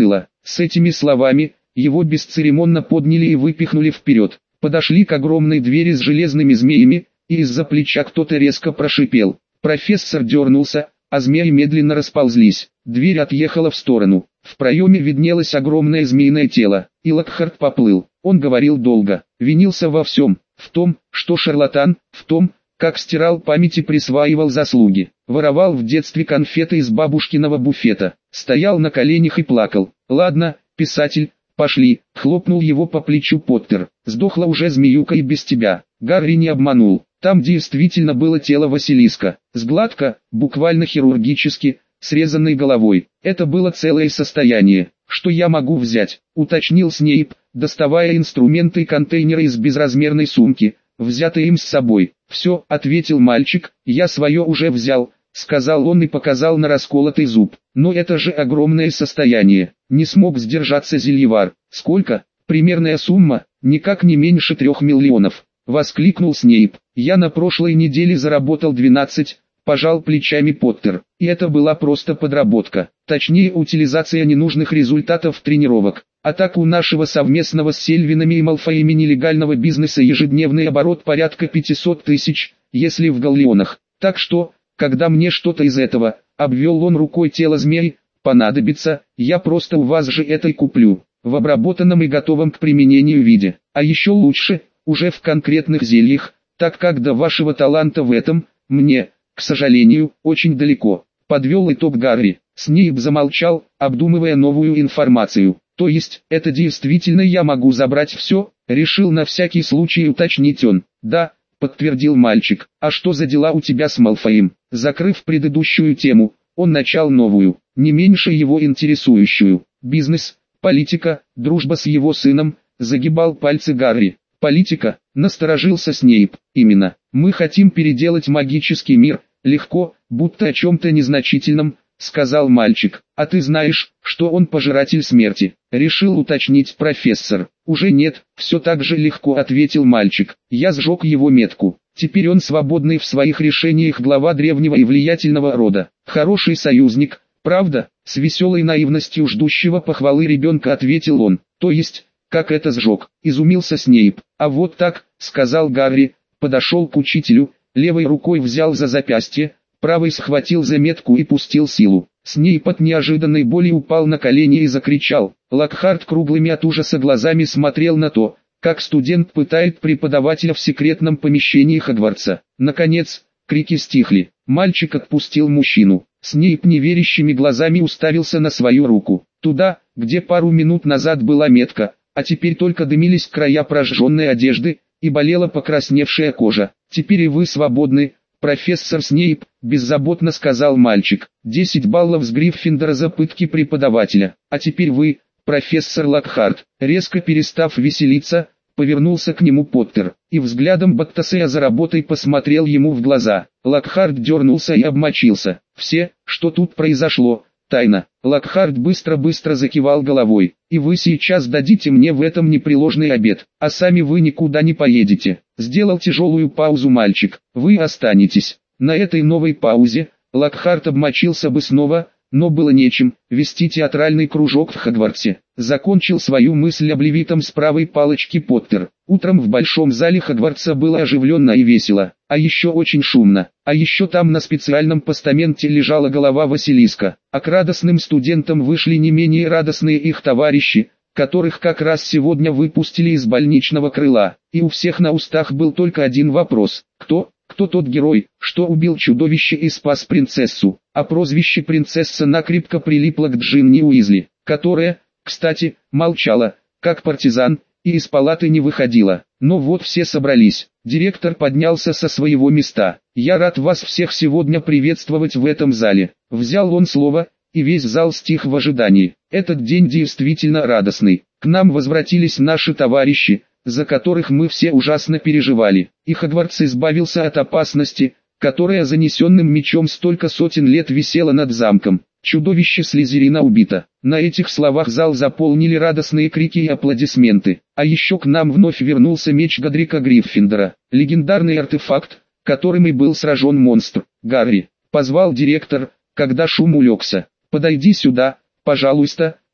С этими словами, его бесцеремонно подняли и выпихнули вперед. Подошли к огромной двери с железными змеями, и из-за плеча кто-то резко прошипел. Профессор дернулся, а змеи медленно расползлись. Дверь отъехала в сторону. В проеме виднелось огромное змеиное тело, и Локхарт поплыл. Он говорил долго, винился во всем, в том, что шарлатан, в том, как стирал память и присваивал заслуги, воровал в детстве конфеты из бабушкиного буфета, стоял на коленях и плакал. «Ладно, писатель, пошли», — хлопнул его по плечу Поттер. «Сдохла уже змеюка и без тебя». Гарри не обманул. Там действительно было тело Василиска, с гладко, буквально хирургически, срезанной головой. Это было целое состояние. «Что я могу взять?» — уточнил Снейп, доставая инструменты и контейнеры из безразмерной сумки, взятые им с собой. «Все», — ответил мальчик, — «я свое уже взял», — сказал он и показал на расколотый зуб. «Но это же огромное состояние». Не смог сдержаться Зельевар. «Сколько?» «Примерная сумма, никак не меньше 3 миллионов», — воскликнул Снейп. «Я на прошлой неделе заработал 12, пожал плечами Поттер. И это была просто подработка, точнее утилизация ненужных результатов тренировок. А так у нашего совместного с Сельвинами и Малфоями нелегального бизнеса ежедневный оборот порядка 500 тысяч, если в галлеонах. Так что, когда мне что-то из этого, обвел он рукой тело змей, понадобится, я просто у вас же это и куплю, в обработанном и готовом к применению виде. А еще лучше, уже в конкретных зельях, так как до вашего таланта в этом, мне, к сожалению, очень далеко», — подвел итог Гарри. Снейп замолчал, обдумывая новую информацию. «То есть, это действительно я могу забрать все?» — решил на всякий случай уточнить он. «Да», — подтвердил мальчик. «А что за дела у тебя с Малфоем?» Закрыв предыдущую тему, он начал новую, не меньше его интересующую. «Бизнес, политика, дружба с его сыном», — загибал пальцы Гарри. «Политика», — насторожился Снейп. «Именно. Мы хотим переделать магический мир, легко, будто о чем-то незначительном», — сказал мальчик. «А ты знаешь, что он пожиратель смерти?» — решил уточнить профессор. «Уже нет», — все так же легко ответил мальчик. «Я сжег его метку. Теперь он свободный в своих решениях глава древнего и влиятельного рода. Хороший союзник, правда?» — с веселой наивностью ждущего похвалы ребенка ответил он. «То есть, как это сжег?» — изумился Снейп. «А вот так», — сказал Гарри, подошел к учителю, левой рукой взял за запястье, правой схватил за метку и пустил силу. Снейп от неожиданной боли упал на колени и закричал. Локхарт круглыми от ужаса глазами смотрел на то, как студент пытает преподавателя в секретном помещении Хогвартса. Наконец, крики стихли. Мальчик отпустил мужчину. Снейп неверящими глазами уставился на свою руку. Туда, где пару минут назад была метка, а теперь только дымились края прожженной одежды, и болела покрасневшая кожа. «Теперь и вы свободны, профессор Снейп», — беззаботно сказал мальчик. 10 баллов с Гриффиндора за пытки преподавателя. «А теперь вы, профессор Локхарт». Резко перестав веселиться, повернулся к нему Поттер, и взглядом Баттасея за работой посмотрел ему в глаза. Локхарт дернулся и обмочился. «Все, что тут произошло, тайна». Локхарт быстро-быстро закивал головой. «И вы сейчас дадите мне в этом непреложный обет, а сами вы никуда не поедете». Сделал тяжелую паузу мальчик. «Вы останетесь». На этой новой паузе, Локхарт обмочился бы снова, но было нечем, вести театральный кружок в Хогвартсе. Закончил свою мысль обливитом с правой палочки Поттер. Утром в большом зале Хогвартса было оживленно и весело, а еще очень шумно. А еще там на специальном постаменте лежала голова Василиска, а к радостным студентам вышли не менее радостные их товарищи, которых как раз сегодня выпустили из больничного крыла. И у всех на устах был только один вопрос: кто тот герой, что убил чудовище и спас принцессу? А прозвище принцесса накрепко прилипло к Джинни Уизли, которая, кстати, молчала, как партизан, и из палаты не выходила. Но вот все собрались. Директор поднялся со своего места. «Я рад вас всех сегодня приветствовать в этом зале». Взял он слово, и весь зал стих в ожидании. Этот день действительно радостный. К нам возвратились наши товарищи, за которых мы все ужасно переживали. И Хогвартс избавился от опасности, которая занесенным мечом столько сотен лет висела над замком. Чудовище Слизерина убито. На этих словах зал заполнили радостные крики и аплодисменты. А еще к нам вновь вернулся меч Годрика Гриффиндора. Легендарный артефакт, которым и был сражен монстр. «Гарри», — позвал директор, когда шум улегся. «Подойди сюда, пожалуйста»,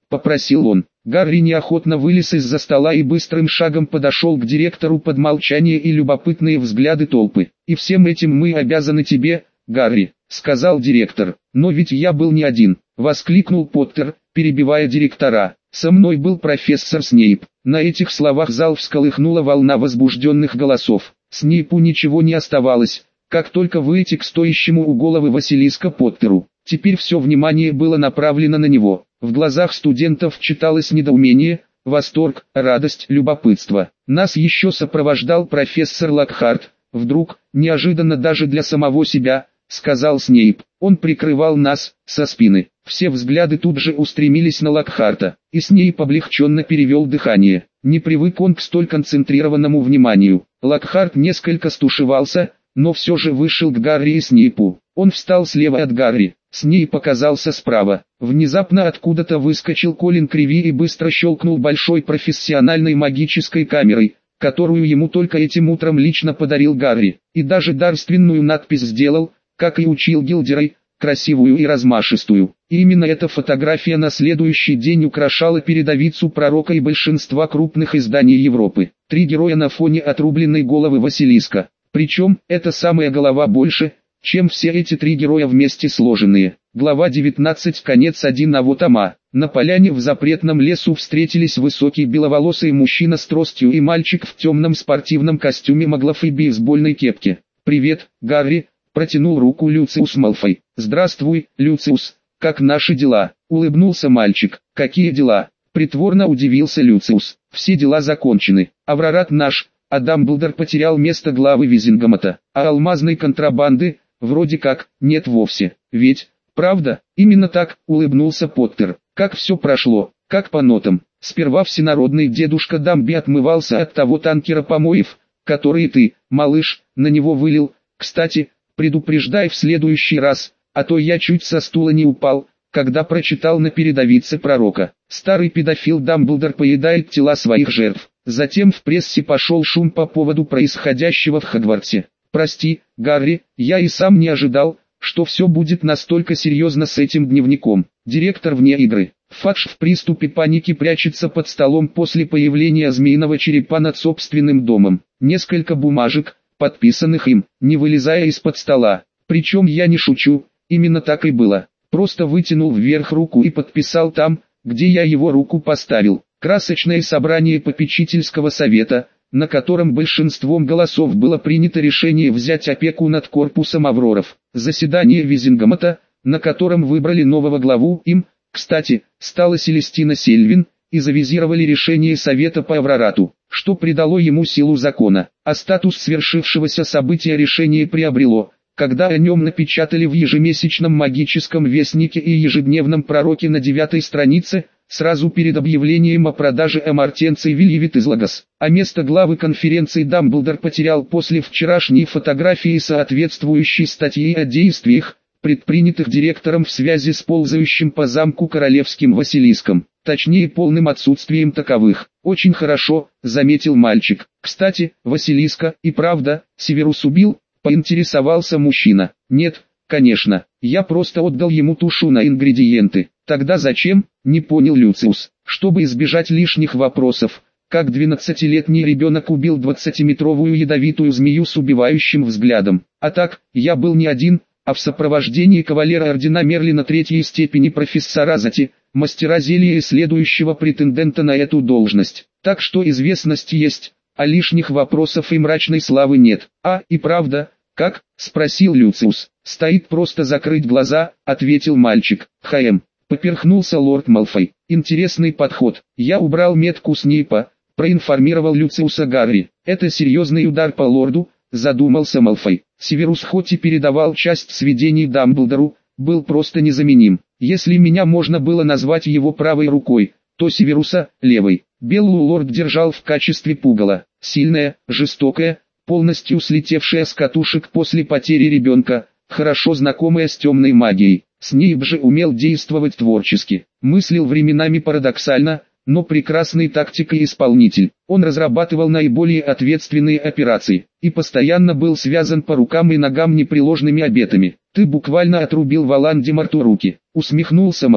попросил он. Гарри неохотно вылез из-за стола и быстрым шагом подошел к директору под молчание и любопытные взгляды толпы. «И всем этим мы обязаны тебе, Гарри», — сказал директор. «Но ведь я был не один», — воскликнул Поттер, перебивая директора. «Со мной был профессор Снейп». На этих словах зал всколыхнула волна возбужденных голосов. Снейпу ничего не оставалось, как только выйти к стоящему у головы Василиска Поттеру. Теперь все внимание было направлено на него. В глазах студентов читалось недоумение, восторг, радость, любопытство. Нас еще сопровождал профессор Локхарт. Вдруг, неожиданно даже для самого себя, сказал Снейп. Он прикрывал нас со спины. Все взгляды тут же устремились на Локхарта, и Снейп облегченно перевел дыхание. Не привык он к столь концентрированному вниманию. Локхарт несколько стушевался, но все же вышел к Гарри и Снейпу. Он встал слева от Гарри. Снейп оказался справа. Внезапно откуда-то выскочил Колин Криви и быстро щелкнул большой профессиональной магической камерой, которую ему только этим утром лично подарил Гарри, и даже дарственную надпись сделал, как и учил Гилдерой, красивую и размашистую. И именно эта фотография на следующий день украшала передовицу пророка и большинства крупных изданий Европы. 3 героя на фоне отрубленной головы Василиска. Причем, эта самая голова больше, чем все эти 3 героя вместе сложенные. Глава 19, конец 1 тома. На поляне в запретном лесу встретились высокий беловолосый мужчина с тростью и мальчик в темном спортивном костюме маглов и бейсбольной кепке. «Привет, Гарри», — протянул руку Люциус Малфой. «Здравствуй, Люциус, как наши дела?» — улыбнулся мальчик. «Какие дела?» — притворно удивился Люциус. «Все дела закончены. Аврорат наш, а Дамблдор потерял место главы Визингомота, а алмазной контрабанды, вроде как, нет вовсе. Ведь, правда?» «Именно так», — улыбнулся Поттер. «Как все прошло, как по нотам. Сперва всенародный дедушка Дамби отмывался от того танкера помоев, которые ты, малыш, на него вылил. Кстати, предупреждай в следующий раз, а то я чуть со стула не упал, когда прочитал на передовице пророка. Старый педофил Дамблдор поедает тела своих жертв». Затем в прессе пошел шум по поводу происходящего в Хогвартсе. «Прости, Гарри, я и сам не ожидал, что все будет настолько серьезно с этим дневником». Директор вне игры. Фадж в приступе паники прячется под столом после появления змеиного черепа над собственным домом. Несколько бумажек, подписанных им, не вылезая из-под стола. Причем я не шучу, именно так и было. Просто вытянул вверх руку и подписал там, где я его руку поставил. Красочное собрание попечительского совета, на котором большинством голосов было принято решение взять опеку над корпусом Авроров. Заседание Визингомота, на котором выбрали нового главу, им, кстати, стала Селестина Сельвин, и завизировали решение Совета по Аврорату, что придало ему силу закона, а статус свершившегося события решение приобрело, когда о нем напечатали в ежемесячном магическом вестнике и ежедневном пророке на 9 странице, сразу перед объявлением о продаже Эмартенций Вильявит из Лагос. А место главы конференции Дамблдор потерял после вчерашней фотографии соответствующей статьи о действиях, предпринятых директором в связи с ползающим по замку королевским Василиском, точнее полным отсутствием таковых. «Очень хорошо», — заметил мальчик. «Кстати, Василиска, и правда, Северус убил?» — поинтересовался мужчина. «Нет, конечно, я просто отдал ему тушу на ингредиенты». «Тогда зачем?» — не понял Люциус. «Чтобы избежать лишних вопросов, как 12-летний ребенок убил 20-метровую ядовитую змею с убивающим взглядом. А так, я был не один, а в сопровождении кавалера ордена Мерлина 3-й степени профессора Зати, мастера зелья и следующего претендента на эту должность. Так что известность есть, а лишних вопросов и мрачной славы нет». «А, и правда, как?» — спросил Люциус. «Стоит просто закрыть глаза», — ответил мальчик. «Хаэм». Поперхнулся лорд Малфой. «Интересный подход. Я убрал метку Снейпа», — проинформировал Люциуса Гарри. «Это серьезный удар по лорду», — задумался Малфой. Северус хоть и передавал часть сведений Дамблдору, был просто незаменим. Если меня можно было назвать его правой рукой, то Северуса — левой. Беллу лорд держал в качестве пугала. Сильная, жестокая, полностью слетевшая с катушек после потери ребенка, хорошо знакомая с темной магией. Снейп же умел действовать творчески, мыслил временами парадоксально, но прекрасный тактик и исполнитель. Он разрабатывал наиболее ответственные операции, и постоянно был связан по рукам и ногам непреложными обетами. «Ты буквально отрубил Волан-де-Морту руки», — усмехнулся Малфой.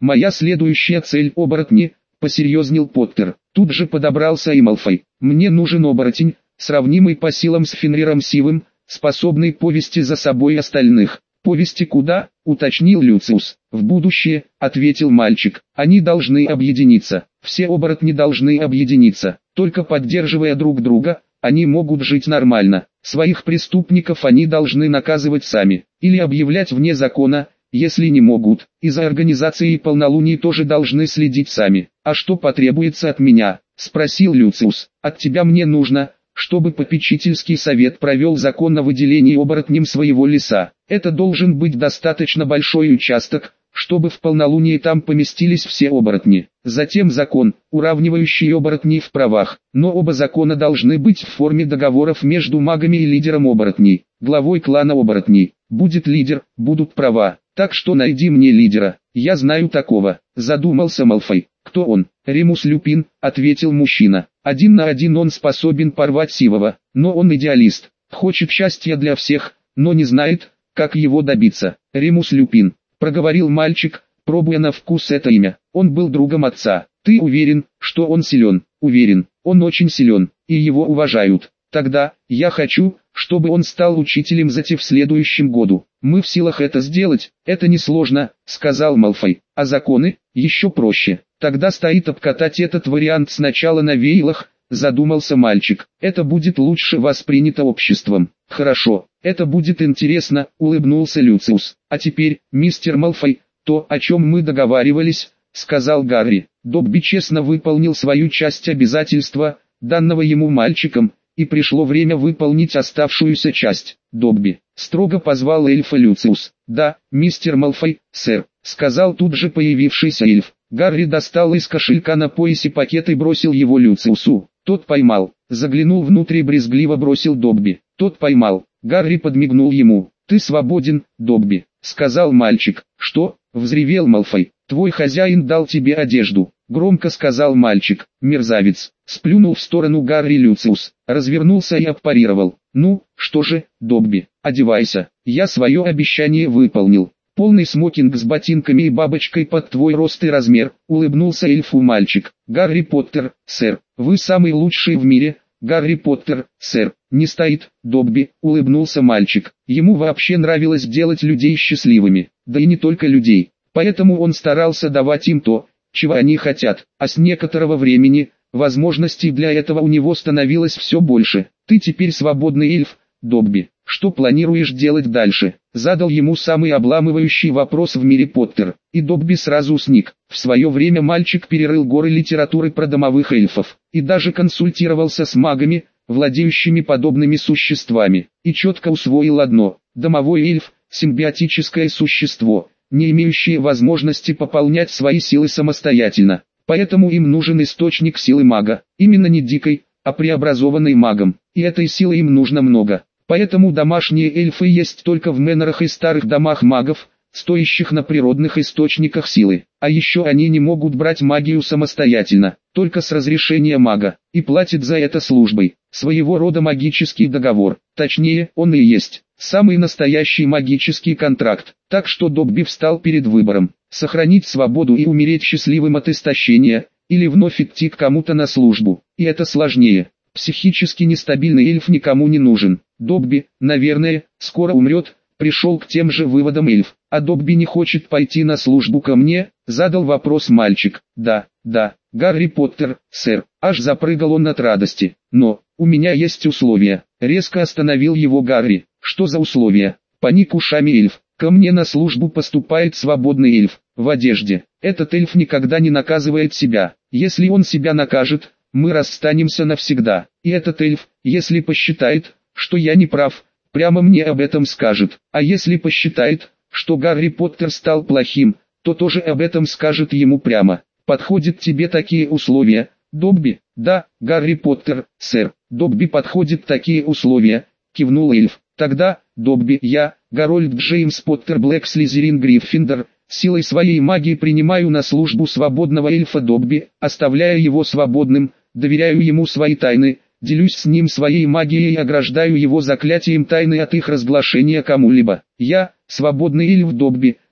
Моя следующая цель — оборотни, посерьезнел Поттер. Тут же подобрался и Малфой. Мне нужен оборотень, сравнимый по силам с Фенриром Сивым, способный повести за собой остальных. «Повести куда?» — уточнил Люциус. «В будущее», — ответил мальчик. «Они должны объединиться. Все оборотни должны объединиться. Только поддерживая друг друга, они могут жить нормально. Своих преступников они должны наказывать сами. Или объявлять вне закона, если не могут. И за организацией полнолуний тоже должны следить сами. А что потребуется от меня?» — спросил Люциус. «От тебя мне нужно, чтобы попечительский совет провел закон о выделении оборотням своего леса. Это должен быть достаточно большой участок, чтобы в полнолуние там поместились все оборотни. Затем закон, уравнивающий оборотней в правах. Но оба закона должны быть в форме договоров между магами и лидером оборотней. Главой клана оборотней будет лидер, будут права. Так что найди мне лидера. Я знаю такого», — задумался Малфой. «Кто он?» «Ремус Люпин», — ответил мужчина. «Один на один он способен порвать Сивого, но он идеалист. Хочет счастья для всех, но не знает, как его добиться». «Ремус Люпин», — проговорил мальчик, пробуя на вкус это имя. «Он был другом отца. Ты уверен, что он силен?» «Уверен, он очень силен, и его уважают. Тогда, я хочу, чтобы он стал учителем Зати в следующем году. Мы в силах это сделать, это несложно», — сказал Малфой. «А законы? Еще проще. Тогда стоит обкатать этот вариант сначала на Вейлах», — задумался мальчик. «Это будет лучше воспринято обществом». «Хорошо, это будет интересно», — улыбнулся Люциус. «А теперь, мистер Малфой, то, о чем мы договаривались», — сказал Гарри. Добби честно выполнил свою часть обязательства, данного ему мальчиком, и пришло время выполнить оставшуюся часть. «Добби», — строго позвал эльфа Люциус. «Да, мистер Малфой, сэр», — сказал тут же появившийся эльф. Гарри достал из кошелька на поясе пакет и бросил его Люциусу. Тот поймал, заглянул внутрь и брезгливо бросил Добби. Тот поймал. Гарри подмигнул ему. «Ты свободен, Добби», — сказал мальчик. «Что?» — взревел Малфой. «Твой хозяин дал тебе одежду», — громко сказал мальчик. «Мерзавец», — сплюнул в сторону Гарри Люциус, развернулся и отпарировал. «Ну, что же, Добби, одевайся, я свое обещание выполнил. Полный смокинг с ботинками и бабочкой под твой рост и размер», — улыбнулся эльфу мальчик. «Гарри Поттер, сэр, вы самый лучший в мире». «Гарри Поттер, сэр, не стоит», — Добби, — улыбнулся мальчик. Ему вообще нравилось делать людей счастливыми, да и не только людей. Поэтому он старался давать им то, чего они хотят, а с некоторого времени, возможностей для этого у него становилось все больше. «Ты теперь свободный эльф, Добби, что планируешь делать дальше?» — задал ему самый обламывающий вопрос в мире Поттер. И Добби сразу сник. В свое время мальчик перерыл горы литературы про домовых эльфов, и даже консультировался с магами, владеющими подобными существами, и четко усвоил одно: домовой эльф – симбиотическое существо, не имеющее возможности пополнять свои силы самостоятельно. Поэтому им нужен источник силы мага, именно не дикой, а преобразованной магом, и этой силы им нужно много. Поэтому домашние эльфы есть только в мэннерах и старых домах магов, стоящих на природных источниках силы. А еще они не могут брать магию самостоятельно, только с разрешения мага, и платят за это службой. Своего рода магический договор, точнее, он и есть самый настоящий магический контракт. Так что Добби встал перед выбором: сохранить свободу и умереть счастливым от истощения, или вновь идти к кому-то на службу. И это сложнее. Психически нестабильный эльф никому не нужен. Добби, наверное, скоро умрет, пришел к тем же выводам эльф. «А Добби не хочет пойти на службу ко мне?» — задал вопрос мальчик. «Да, Гарри Поттер, сэр», — аж запрыгал он от радости. «Но, у меня есть условия», — резко остановил его Гарри. «Что за условия?» — поник ушами эльф. «Ко мне на службу поступает свободный эльф, в одежде. Этот эльф никогда не наказывает себя. Если он себя накажет, мы расстанемся навсегда. И этот эльф, если посчитает, что я не прав, прямо мне об этом скажет. А если посчитает, что Гарри Поттер стал плохим, то тоже об этом скажет ему прямо. Подходят тебе такие условия, Добби?» «Да, Гарри Поттер, сэр, Добби подходят такие условия», — кивнул эльф. «Тогда, Добби, я, Гарольд Джеймс Поттер Блэк Слизерин Гриффиндор, силой своей магии принимаю на службу свободного эльфа Добби, оставляя его свободным, доверяю ему свои тайны, делюсь с ним своей магией и ограждаю его заклятием тайны от их разглашения кому-либо. Я, свободный эльф Добби,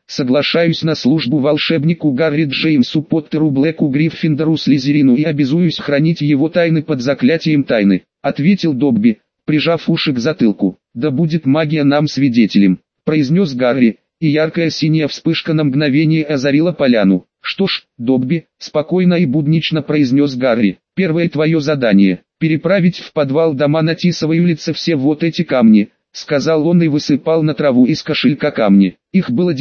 соглашаюсь на службу волшебнику Гарри Джеймсу Поттеру Блэку Гриффиндору Слизерину и обязуюсь хранить его тайны под заклятием тайны», — ответил Добби, прижав уши к затылку. «Да будет магия нам свидетелем», — произнес Гарри, и яркая синяя вспышка на мгновение озарила поляну. «Что ж, Добби», — спокойно и буднично произнес Гарри, — «первое твое задание — переправить в подвал дома на Тисовой улице все вот эти камни», — сказал он и высыпал на траву из кошелька камни. Их было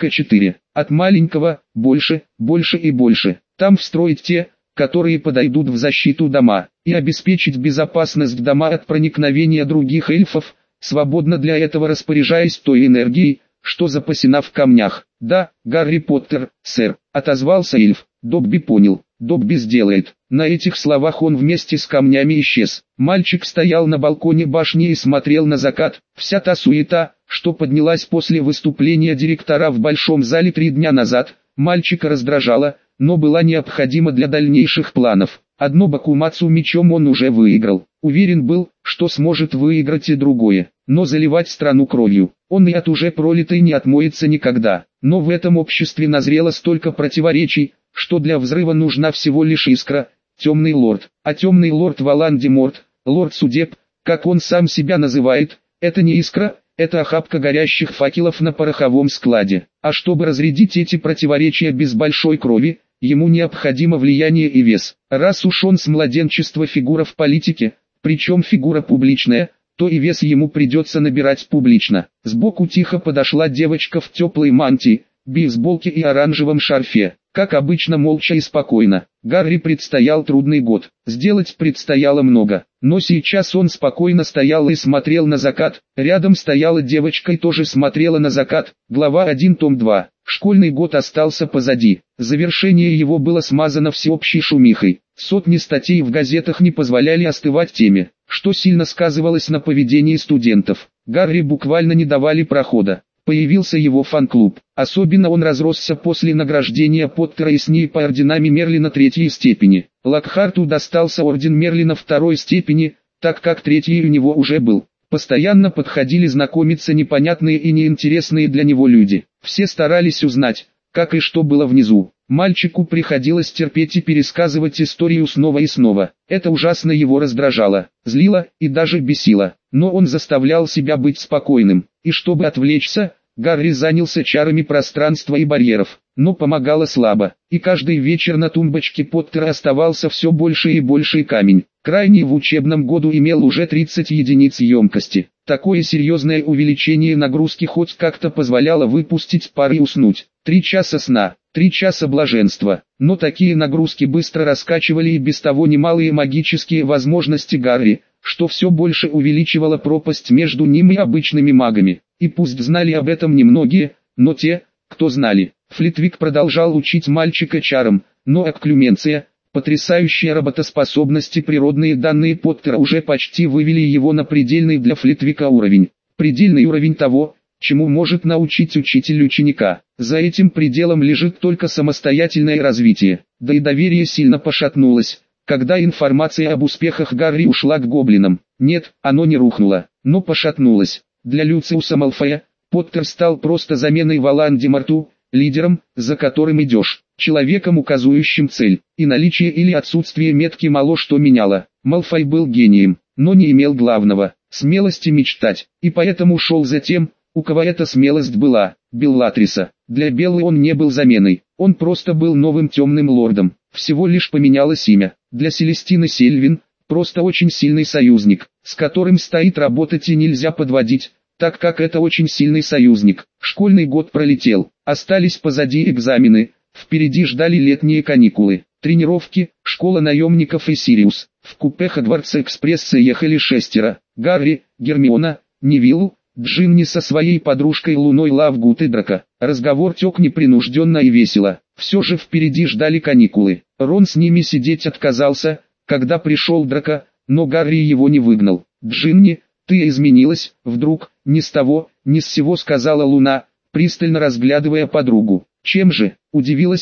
4. От маленького, больше, больше и больше. Там встроить те, которые подойдут в защиту дома, и обеспечить безопасность дома от проникновения других эльфов, свободно для этого распоряжаясь той энергией, что запасена в камнях. «Да, Гарри Поттер, сэр», — отозвался эльф. Добби понял. Добби сделает. На этих словах он вместе с камнями исчез. Мальчик стоял на балконе башни и смотрел на закат. Вся та суета, что поднялась после выступления директора в большом зале 3 дня назад, мальчика раздражала, но была необходима для дальнейших планов. Одно Бакумацу мечом он уже выиграл. Уверен был, что сможет выиграть и другое. Но заливать страну кровью он и от уже пролитой не отмоется никогда. Но в этом обществе назрело столько противоречий, что для взрыва нужна всего лишь искра, темный лорд. А темный лорд Волан-де-Морт, лорд судеб, как он сам себя называет, это не искра, это охапка горящих факелов на пороховом складе. А чтобы разрядить эти противоречия без большой крови, ему необходимо влияние и вес. Раз уж он с младенчества фигура в политике, причем фигура публичная, то и вес ему придется набирать публично. Сбоку тихо подошла девочка в теплой мантии, бейсболке и оранжевом шарфе. Как обычно, молча и спокойно. Гарри предстоял трудный год. Сделать предстояло много. Но сейчас он спокойно стоял и смотрел на закат. Рядом стояла девочка и тоже смотрела на закат. Глава 1, том 2. Школьный год остался позади. Завершение его было смазано всеобщей шумихой. Сотни статей в газетах не позволяли остывать теме, что сильно сказывалось на поведении студентов. Гарри буквально не давали прохода. Появился его фан-клуб. Особенно он разросся после награждения Поттера и Снейпа орденами Мерлина 3 степени. Локхарту достался орден Мерлина 2 степени, так как 3 у него уже был. Постоянно подходили знакомиться непонятные и неинтересные для него люди. Все старались узнать, как и что было внизу. Мальчику приходилось терпеть и пересказывать историю снова и снова. Это ужасно его раздражало, злило и даже бесило. Но он заставлял себя быть спокойным. И чтобы отвлечься, Гарри занялся чарами пространства и барьеров. Но помогало слабо. И каждый вечер на тумбочке Поттера оставался все больше и больше камень. Крайний в учебном году имел уже 30 единиц емкости. Такое серьезное увеличение нагрузки хоть как-то позволяло выпустить пар и уснуть. 3 часа сна, 3 часа блаженства. Но такие нагрузки быстро раскачивали и без того немалые магические возможности Гарри, что все больше увеличивало пропасть между ним и обычными магами. И пусть знали об этом немногие, но те, кто знали. Флитвик продолжал учить мальчика чарам, но экклюменция, потрясающие работоспособности природные данные Поттера уже почти вывели его на предельный для Флитвика уровень. Предельный уровень того, чему может научить учитель ученика. За этим пределом лежит только самостоятельное развитие. Да и доверие сильно пошатнулось, когда информация об успехах Гарри ушла к гоблинам. Нет, оно не рухнуло, но пошатнулось. Для Люциуса Малфоя, Поттер стал просто заменой Волан-де-Морту, лидером, за которым идешь, человеком, указывающим цель, и наличие или отсутствие метки мало что меняло. Малфой был гением, но не имел главного – смелости мечтать, и поэтому шел за тем, у кого эта смелость была, Беллатриса. Для Беллы он не был заменой, он просто был новым темным лордом, всего лишь поменялось имя. Для Селестины Сельвин – просто очень сильный союзник, с которым стоит работать и нельзя подводить, так как это очень сильный союзник. Школьный год пролетел, остались позади экзамены, впереди ждали летние каникулы, тренировки, школа наемников и Сириус. В купе Хогвартс-экспресса ехали 6: Гарри, Гермиона, Невилл, Джинни со своей подружкой Луной Лавгуд и Драко. Разговор тек непринужденно и весело. Все же впереди ждали каникулы. Рон с ними сидеть отказался, когда пришел Драко, но Гарри его не выгнал. «Джинни, ты изменилась, вдруг, ни с того, ни с сего», сказала Луна, пристально разглядывая подругу. «Чем же?» – удивилась та.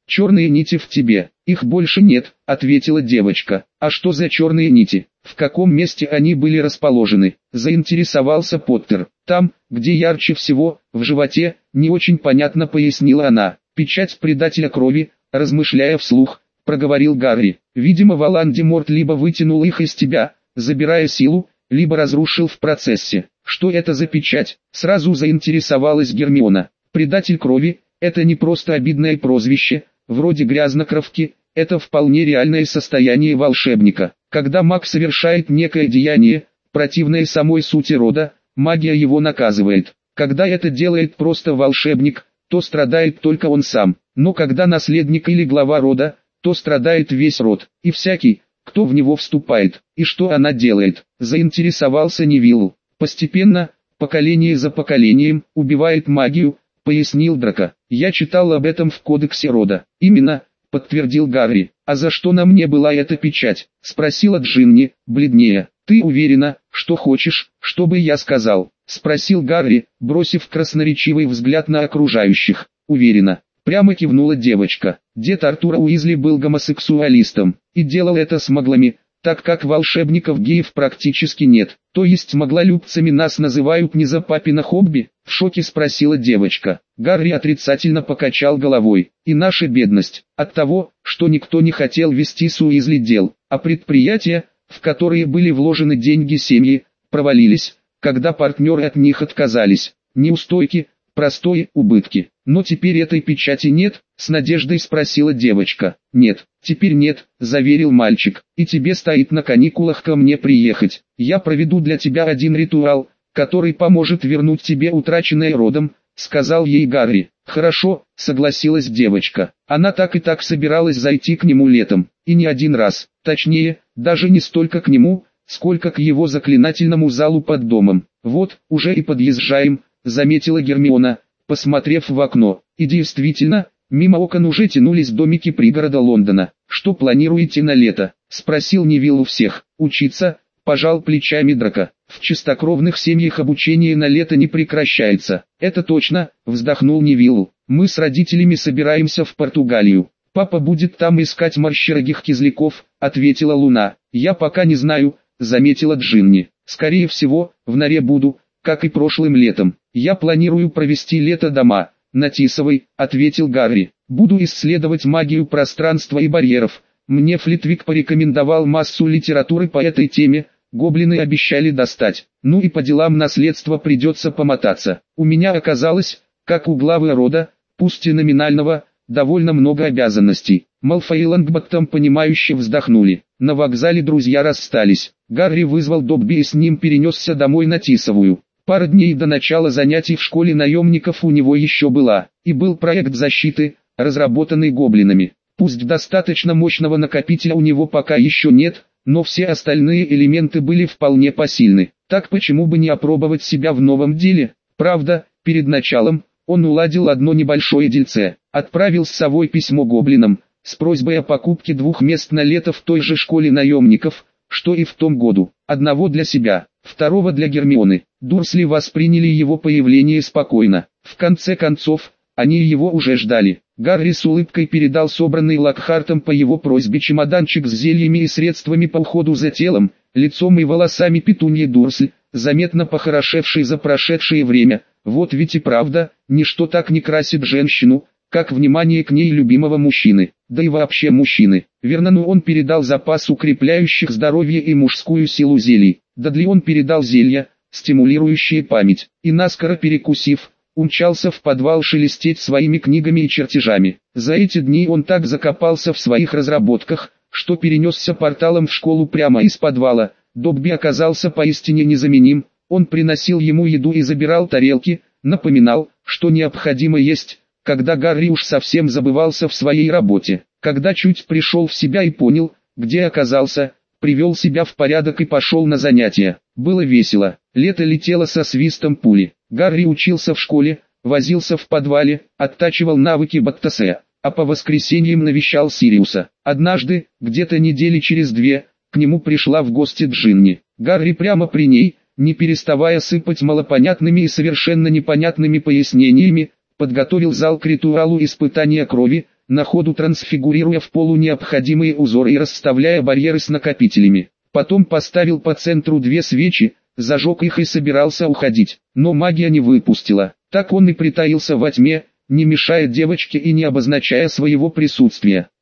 «Черные нити в тебе, их больше нет», — ответила девочка. «А что за черные нити? В каком месте они были расположены?» — заинтересовался Поттер. «Там, где ярче всего, в животе», — не очень понятно пояснила она. «Печать предателя крови», — размышляя вслух, проговорил Гарри. «Видимо, Волан-де-Морт либо вытянул их из тебя, забирая силу, либо разрушил в процессе». «Что это за печать?» — сразу заинтересовалась Гермиона. «Предатель крови — это не просто обидное прозвище, вроде грязнокровки, это вполне реальное состояние волшебника. Когда маг совершает некое деяние, противное самой сути рода, магия его наказывает. Когда это делает просто волшебник, то страдает только он сам. Но когда наследник или глава рода, то страдает весь род, и всякий, кто в него вступает. И что она делает?» — заинтересовался Невилл. «Постепенно, поколение за поколением, убивает магию», — пояснил Драко. «Я читал об этом в кодексе рода». «Именно», — подтвердил Гарри. «А за что на мне была эта печать?» — спросила Джинни, бледнее. «Ты уверена, что хочешь, чтобы я сказал?» — спросил Гарри, бросив красноречивый взгляд на окружающих. «Уверена», — прямо кивнула девочка. «Дед Артура Уизли был гомосексуалистом, и делал это с маглами, так как волшебников-геев практически нет. То есть маглолюбцами нас называют не за папино хобби?» — в шоке спросила девочка. Гарри отрицательно покачал головой. «И наша бедность, от того, что никто не хотел вести с Уизли дел, а предприятия, в которые были вложены деньги семьи, провалились, когда партнеры от них отказались. Неустойки, простые убытки. Но теперь этой печати нет?» — с надеждой спросила девочка. «Нет, теперь нет», — заверил мальчик. «И тебе стоит на каникулах ко мне приехать. Я проведу для тебя один ритуал, который поможет вернуть тебе утраченное родом», — сказал ей Гарри. «Хорошо», — согласилась девочка. Она так и так собиралась зайти к нему летом, и не один раз. Точнее, даже не столько к нему, сколько к его заклинательному залу под домом. «Вот, уже и подъезжаем», — заметила Гермиона, посмотрев в окно. И действительно, мимо окон уже тянулись домики пригорода Лондона. «Что планируете на лето?» — спросил Невилл у всех. «Учиться», — пожал плечами Драко. «В чистокровных семьях обучение на лето не прекращается». «Это точно», — вздохнул Невилл. «Мы с родителями собираемся в Португалию. Папа будет там искать морщерогих кизляков», — ответила Луна. «Я пока не знаю», — заметила Джинни. «Скорее всего, в норе буду, как и прошлым летом. Я планирую провести лето дома, на Тисовой», — ответил Гарри. «Буду исследовать магию пространства и барьеров. Мне Флитвик порекомендовал массу литературы по этой теме, гоблины обещали достать. Ну и по делам наследства придется помотаться. У меня оказалось, как у главы рода, пусть и номинального, довольно много обязанностей». Малфой и Лонгботтом понимающе вздохнули. На вокзале друзья расстались. Гарри вызвал Добби и с ним перенесся домой на Тисовую. Пара дней до начала занятий в школе наемников у него еще была, и был проект защиты, разработанный гоблинами. Пусть достаточно мощного накопителя у него пока еще нет, но все остальные элементы были вполне посильны. Так почему бы не опробовать себя в новом деле? Правда, перед началом, он уладил одно небольшое дельце. Отправил с совой письмо гоблинам, с просьбой о покупке 2 мест на лето в той же школе наемников, что и в том году. Одного для себя, второго для Гермионы. Дурсли восприняли его появление спокойно. В конце концов, они его уже ждали. Гарри с улыбкой передал собранный Локхартом по его просьбе чемоданчик с зельями и средствами по уходу за телом, лицом и волосами Петуньи Дурсль, заметно похорошевшей за прошедшее время. Вот ведь и правда, ничто так не красит женщину, как внимание к ней любимого мужчины, да и вообще мужчины. Вернону он передал запас укрепляющих здоровье и мужскую силу зелий. Дадли он передал зелья, стимулирующие память, и наскоро перекусив, умчался в подвал шелестеть своими книгами и чертежами. За эти дни он так закопался в своих разработках, что перенесся порталом в школу прямо из подвала. Добби оказался поистине незаменим, он приносил ему еду и забирал тарелки, напоминал, что необходимо есть, когда Гарри уж совсем забывался в своей работе. Когда чуть пришел в себя и понял, где оказался, привел себя в порядок и пошел на занятия. Было весело, лето летело со свистом пули. Гарри учился в школе, возился в подвале, оттачивал навыки Баттасе, а по воскресеньям навещал Сириуса. Однажды, где-то недели через 2, к нему пришла в гости Джинни. Гарри прямо при ней, не переставая сыпать малопонятными и совершенно непонятными пояснениями, подготовил зал к ритуалу испытания крови, на ходу трансфигурируя в полу необходимые узоры и расставляя барьеры с накопителями. Потом поставил по центру 2 свечи, зажег их и собирался уходить, но магия не выпустила. Так он и притаился во тьме, не мешая девочке и не обозначая своего присутствия.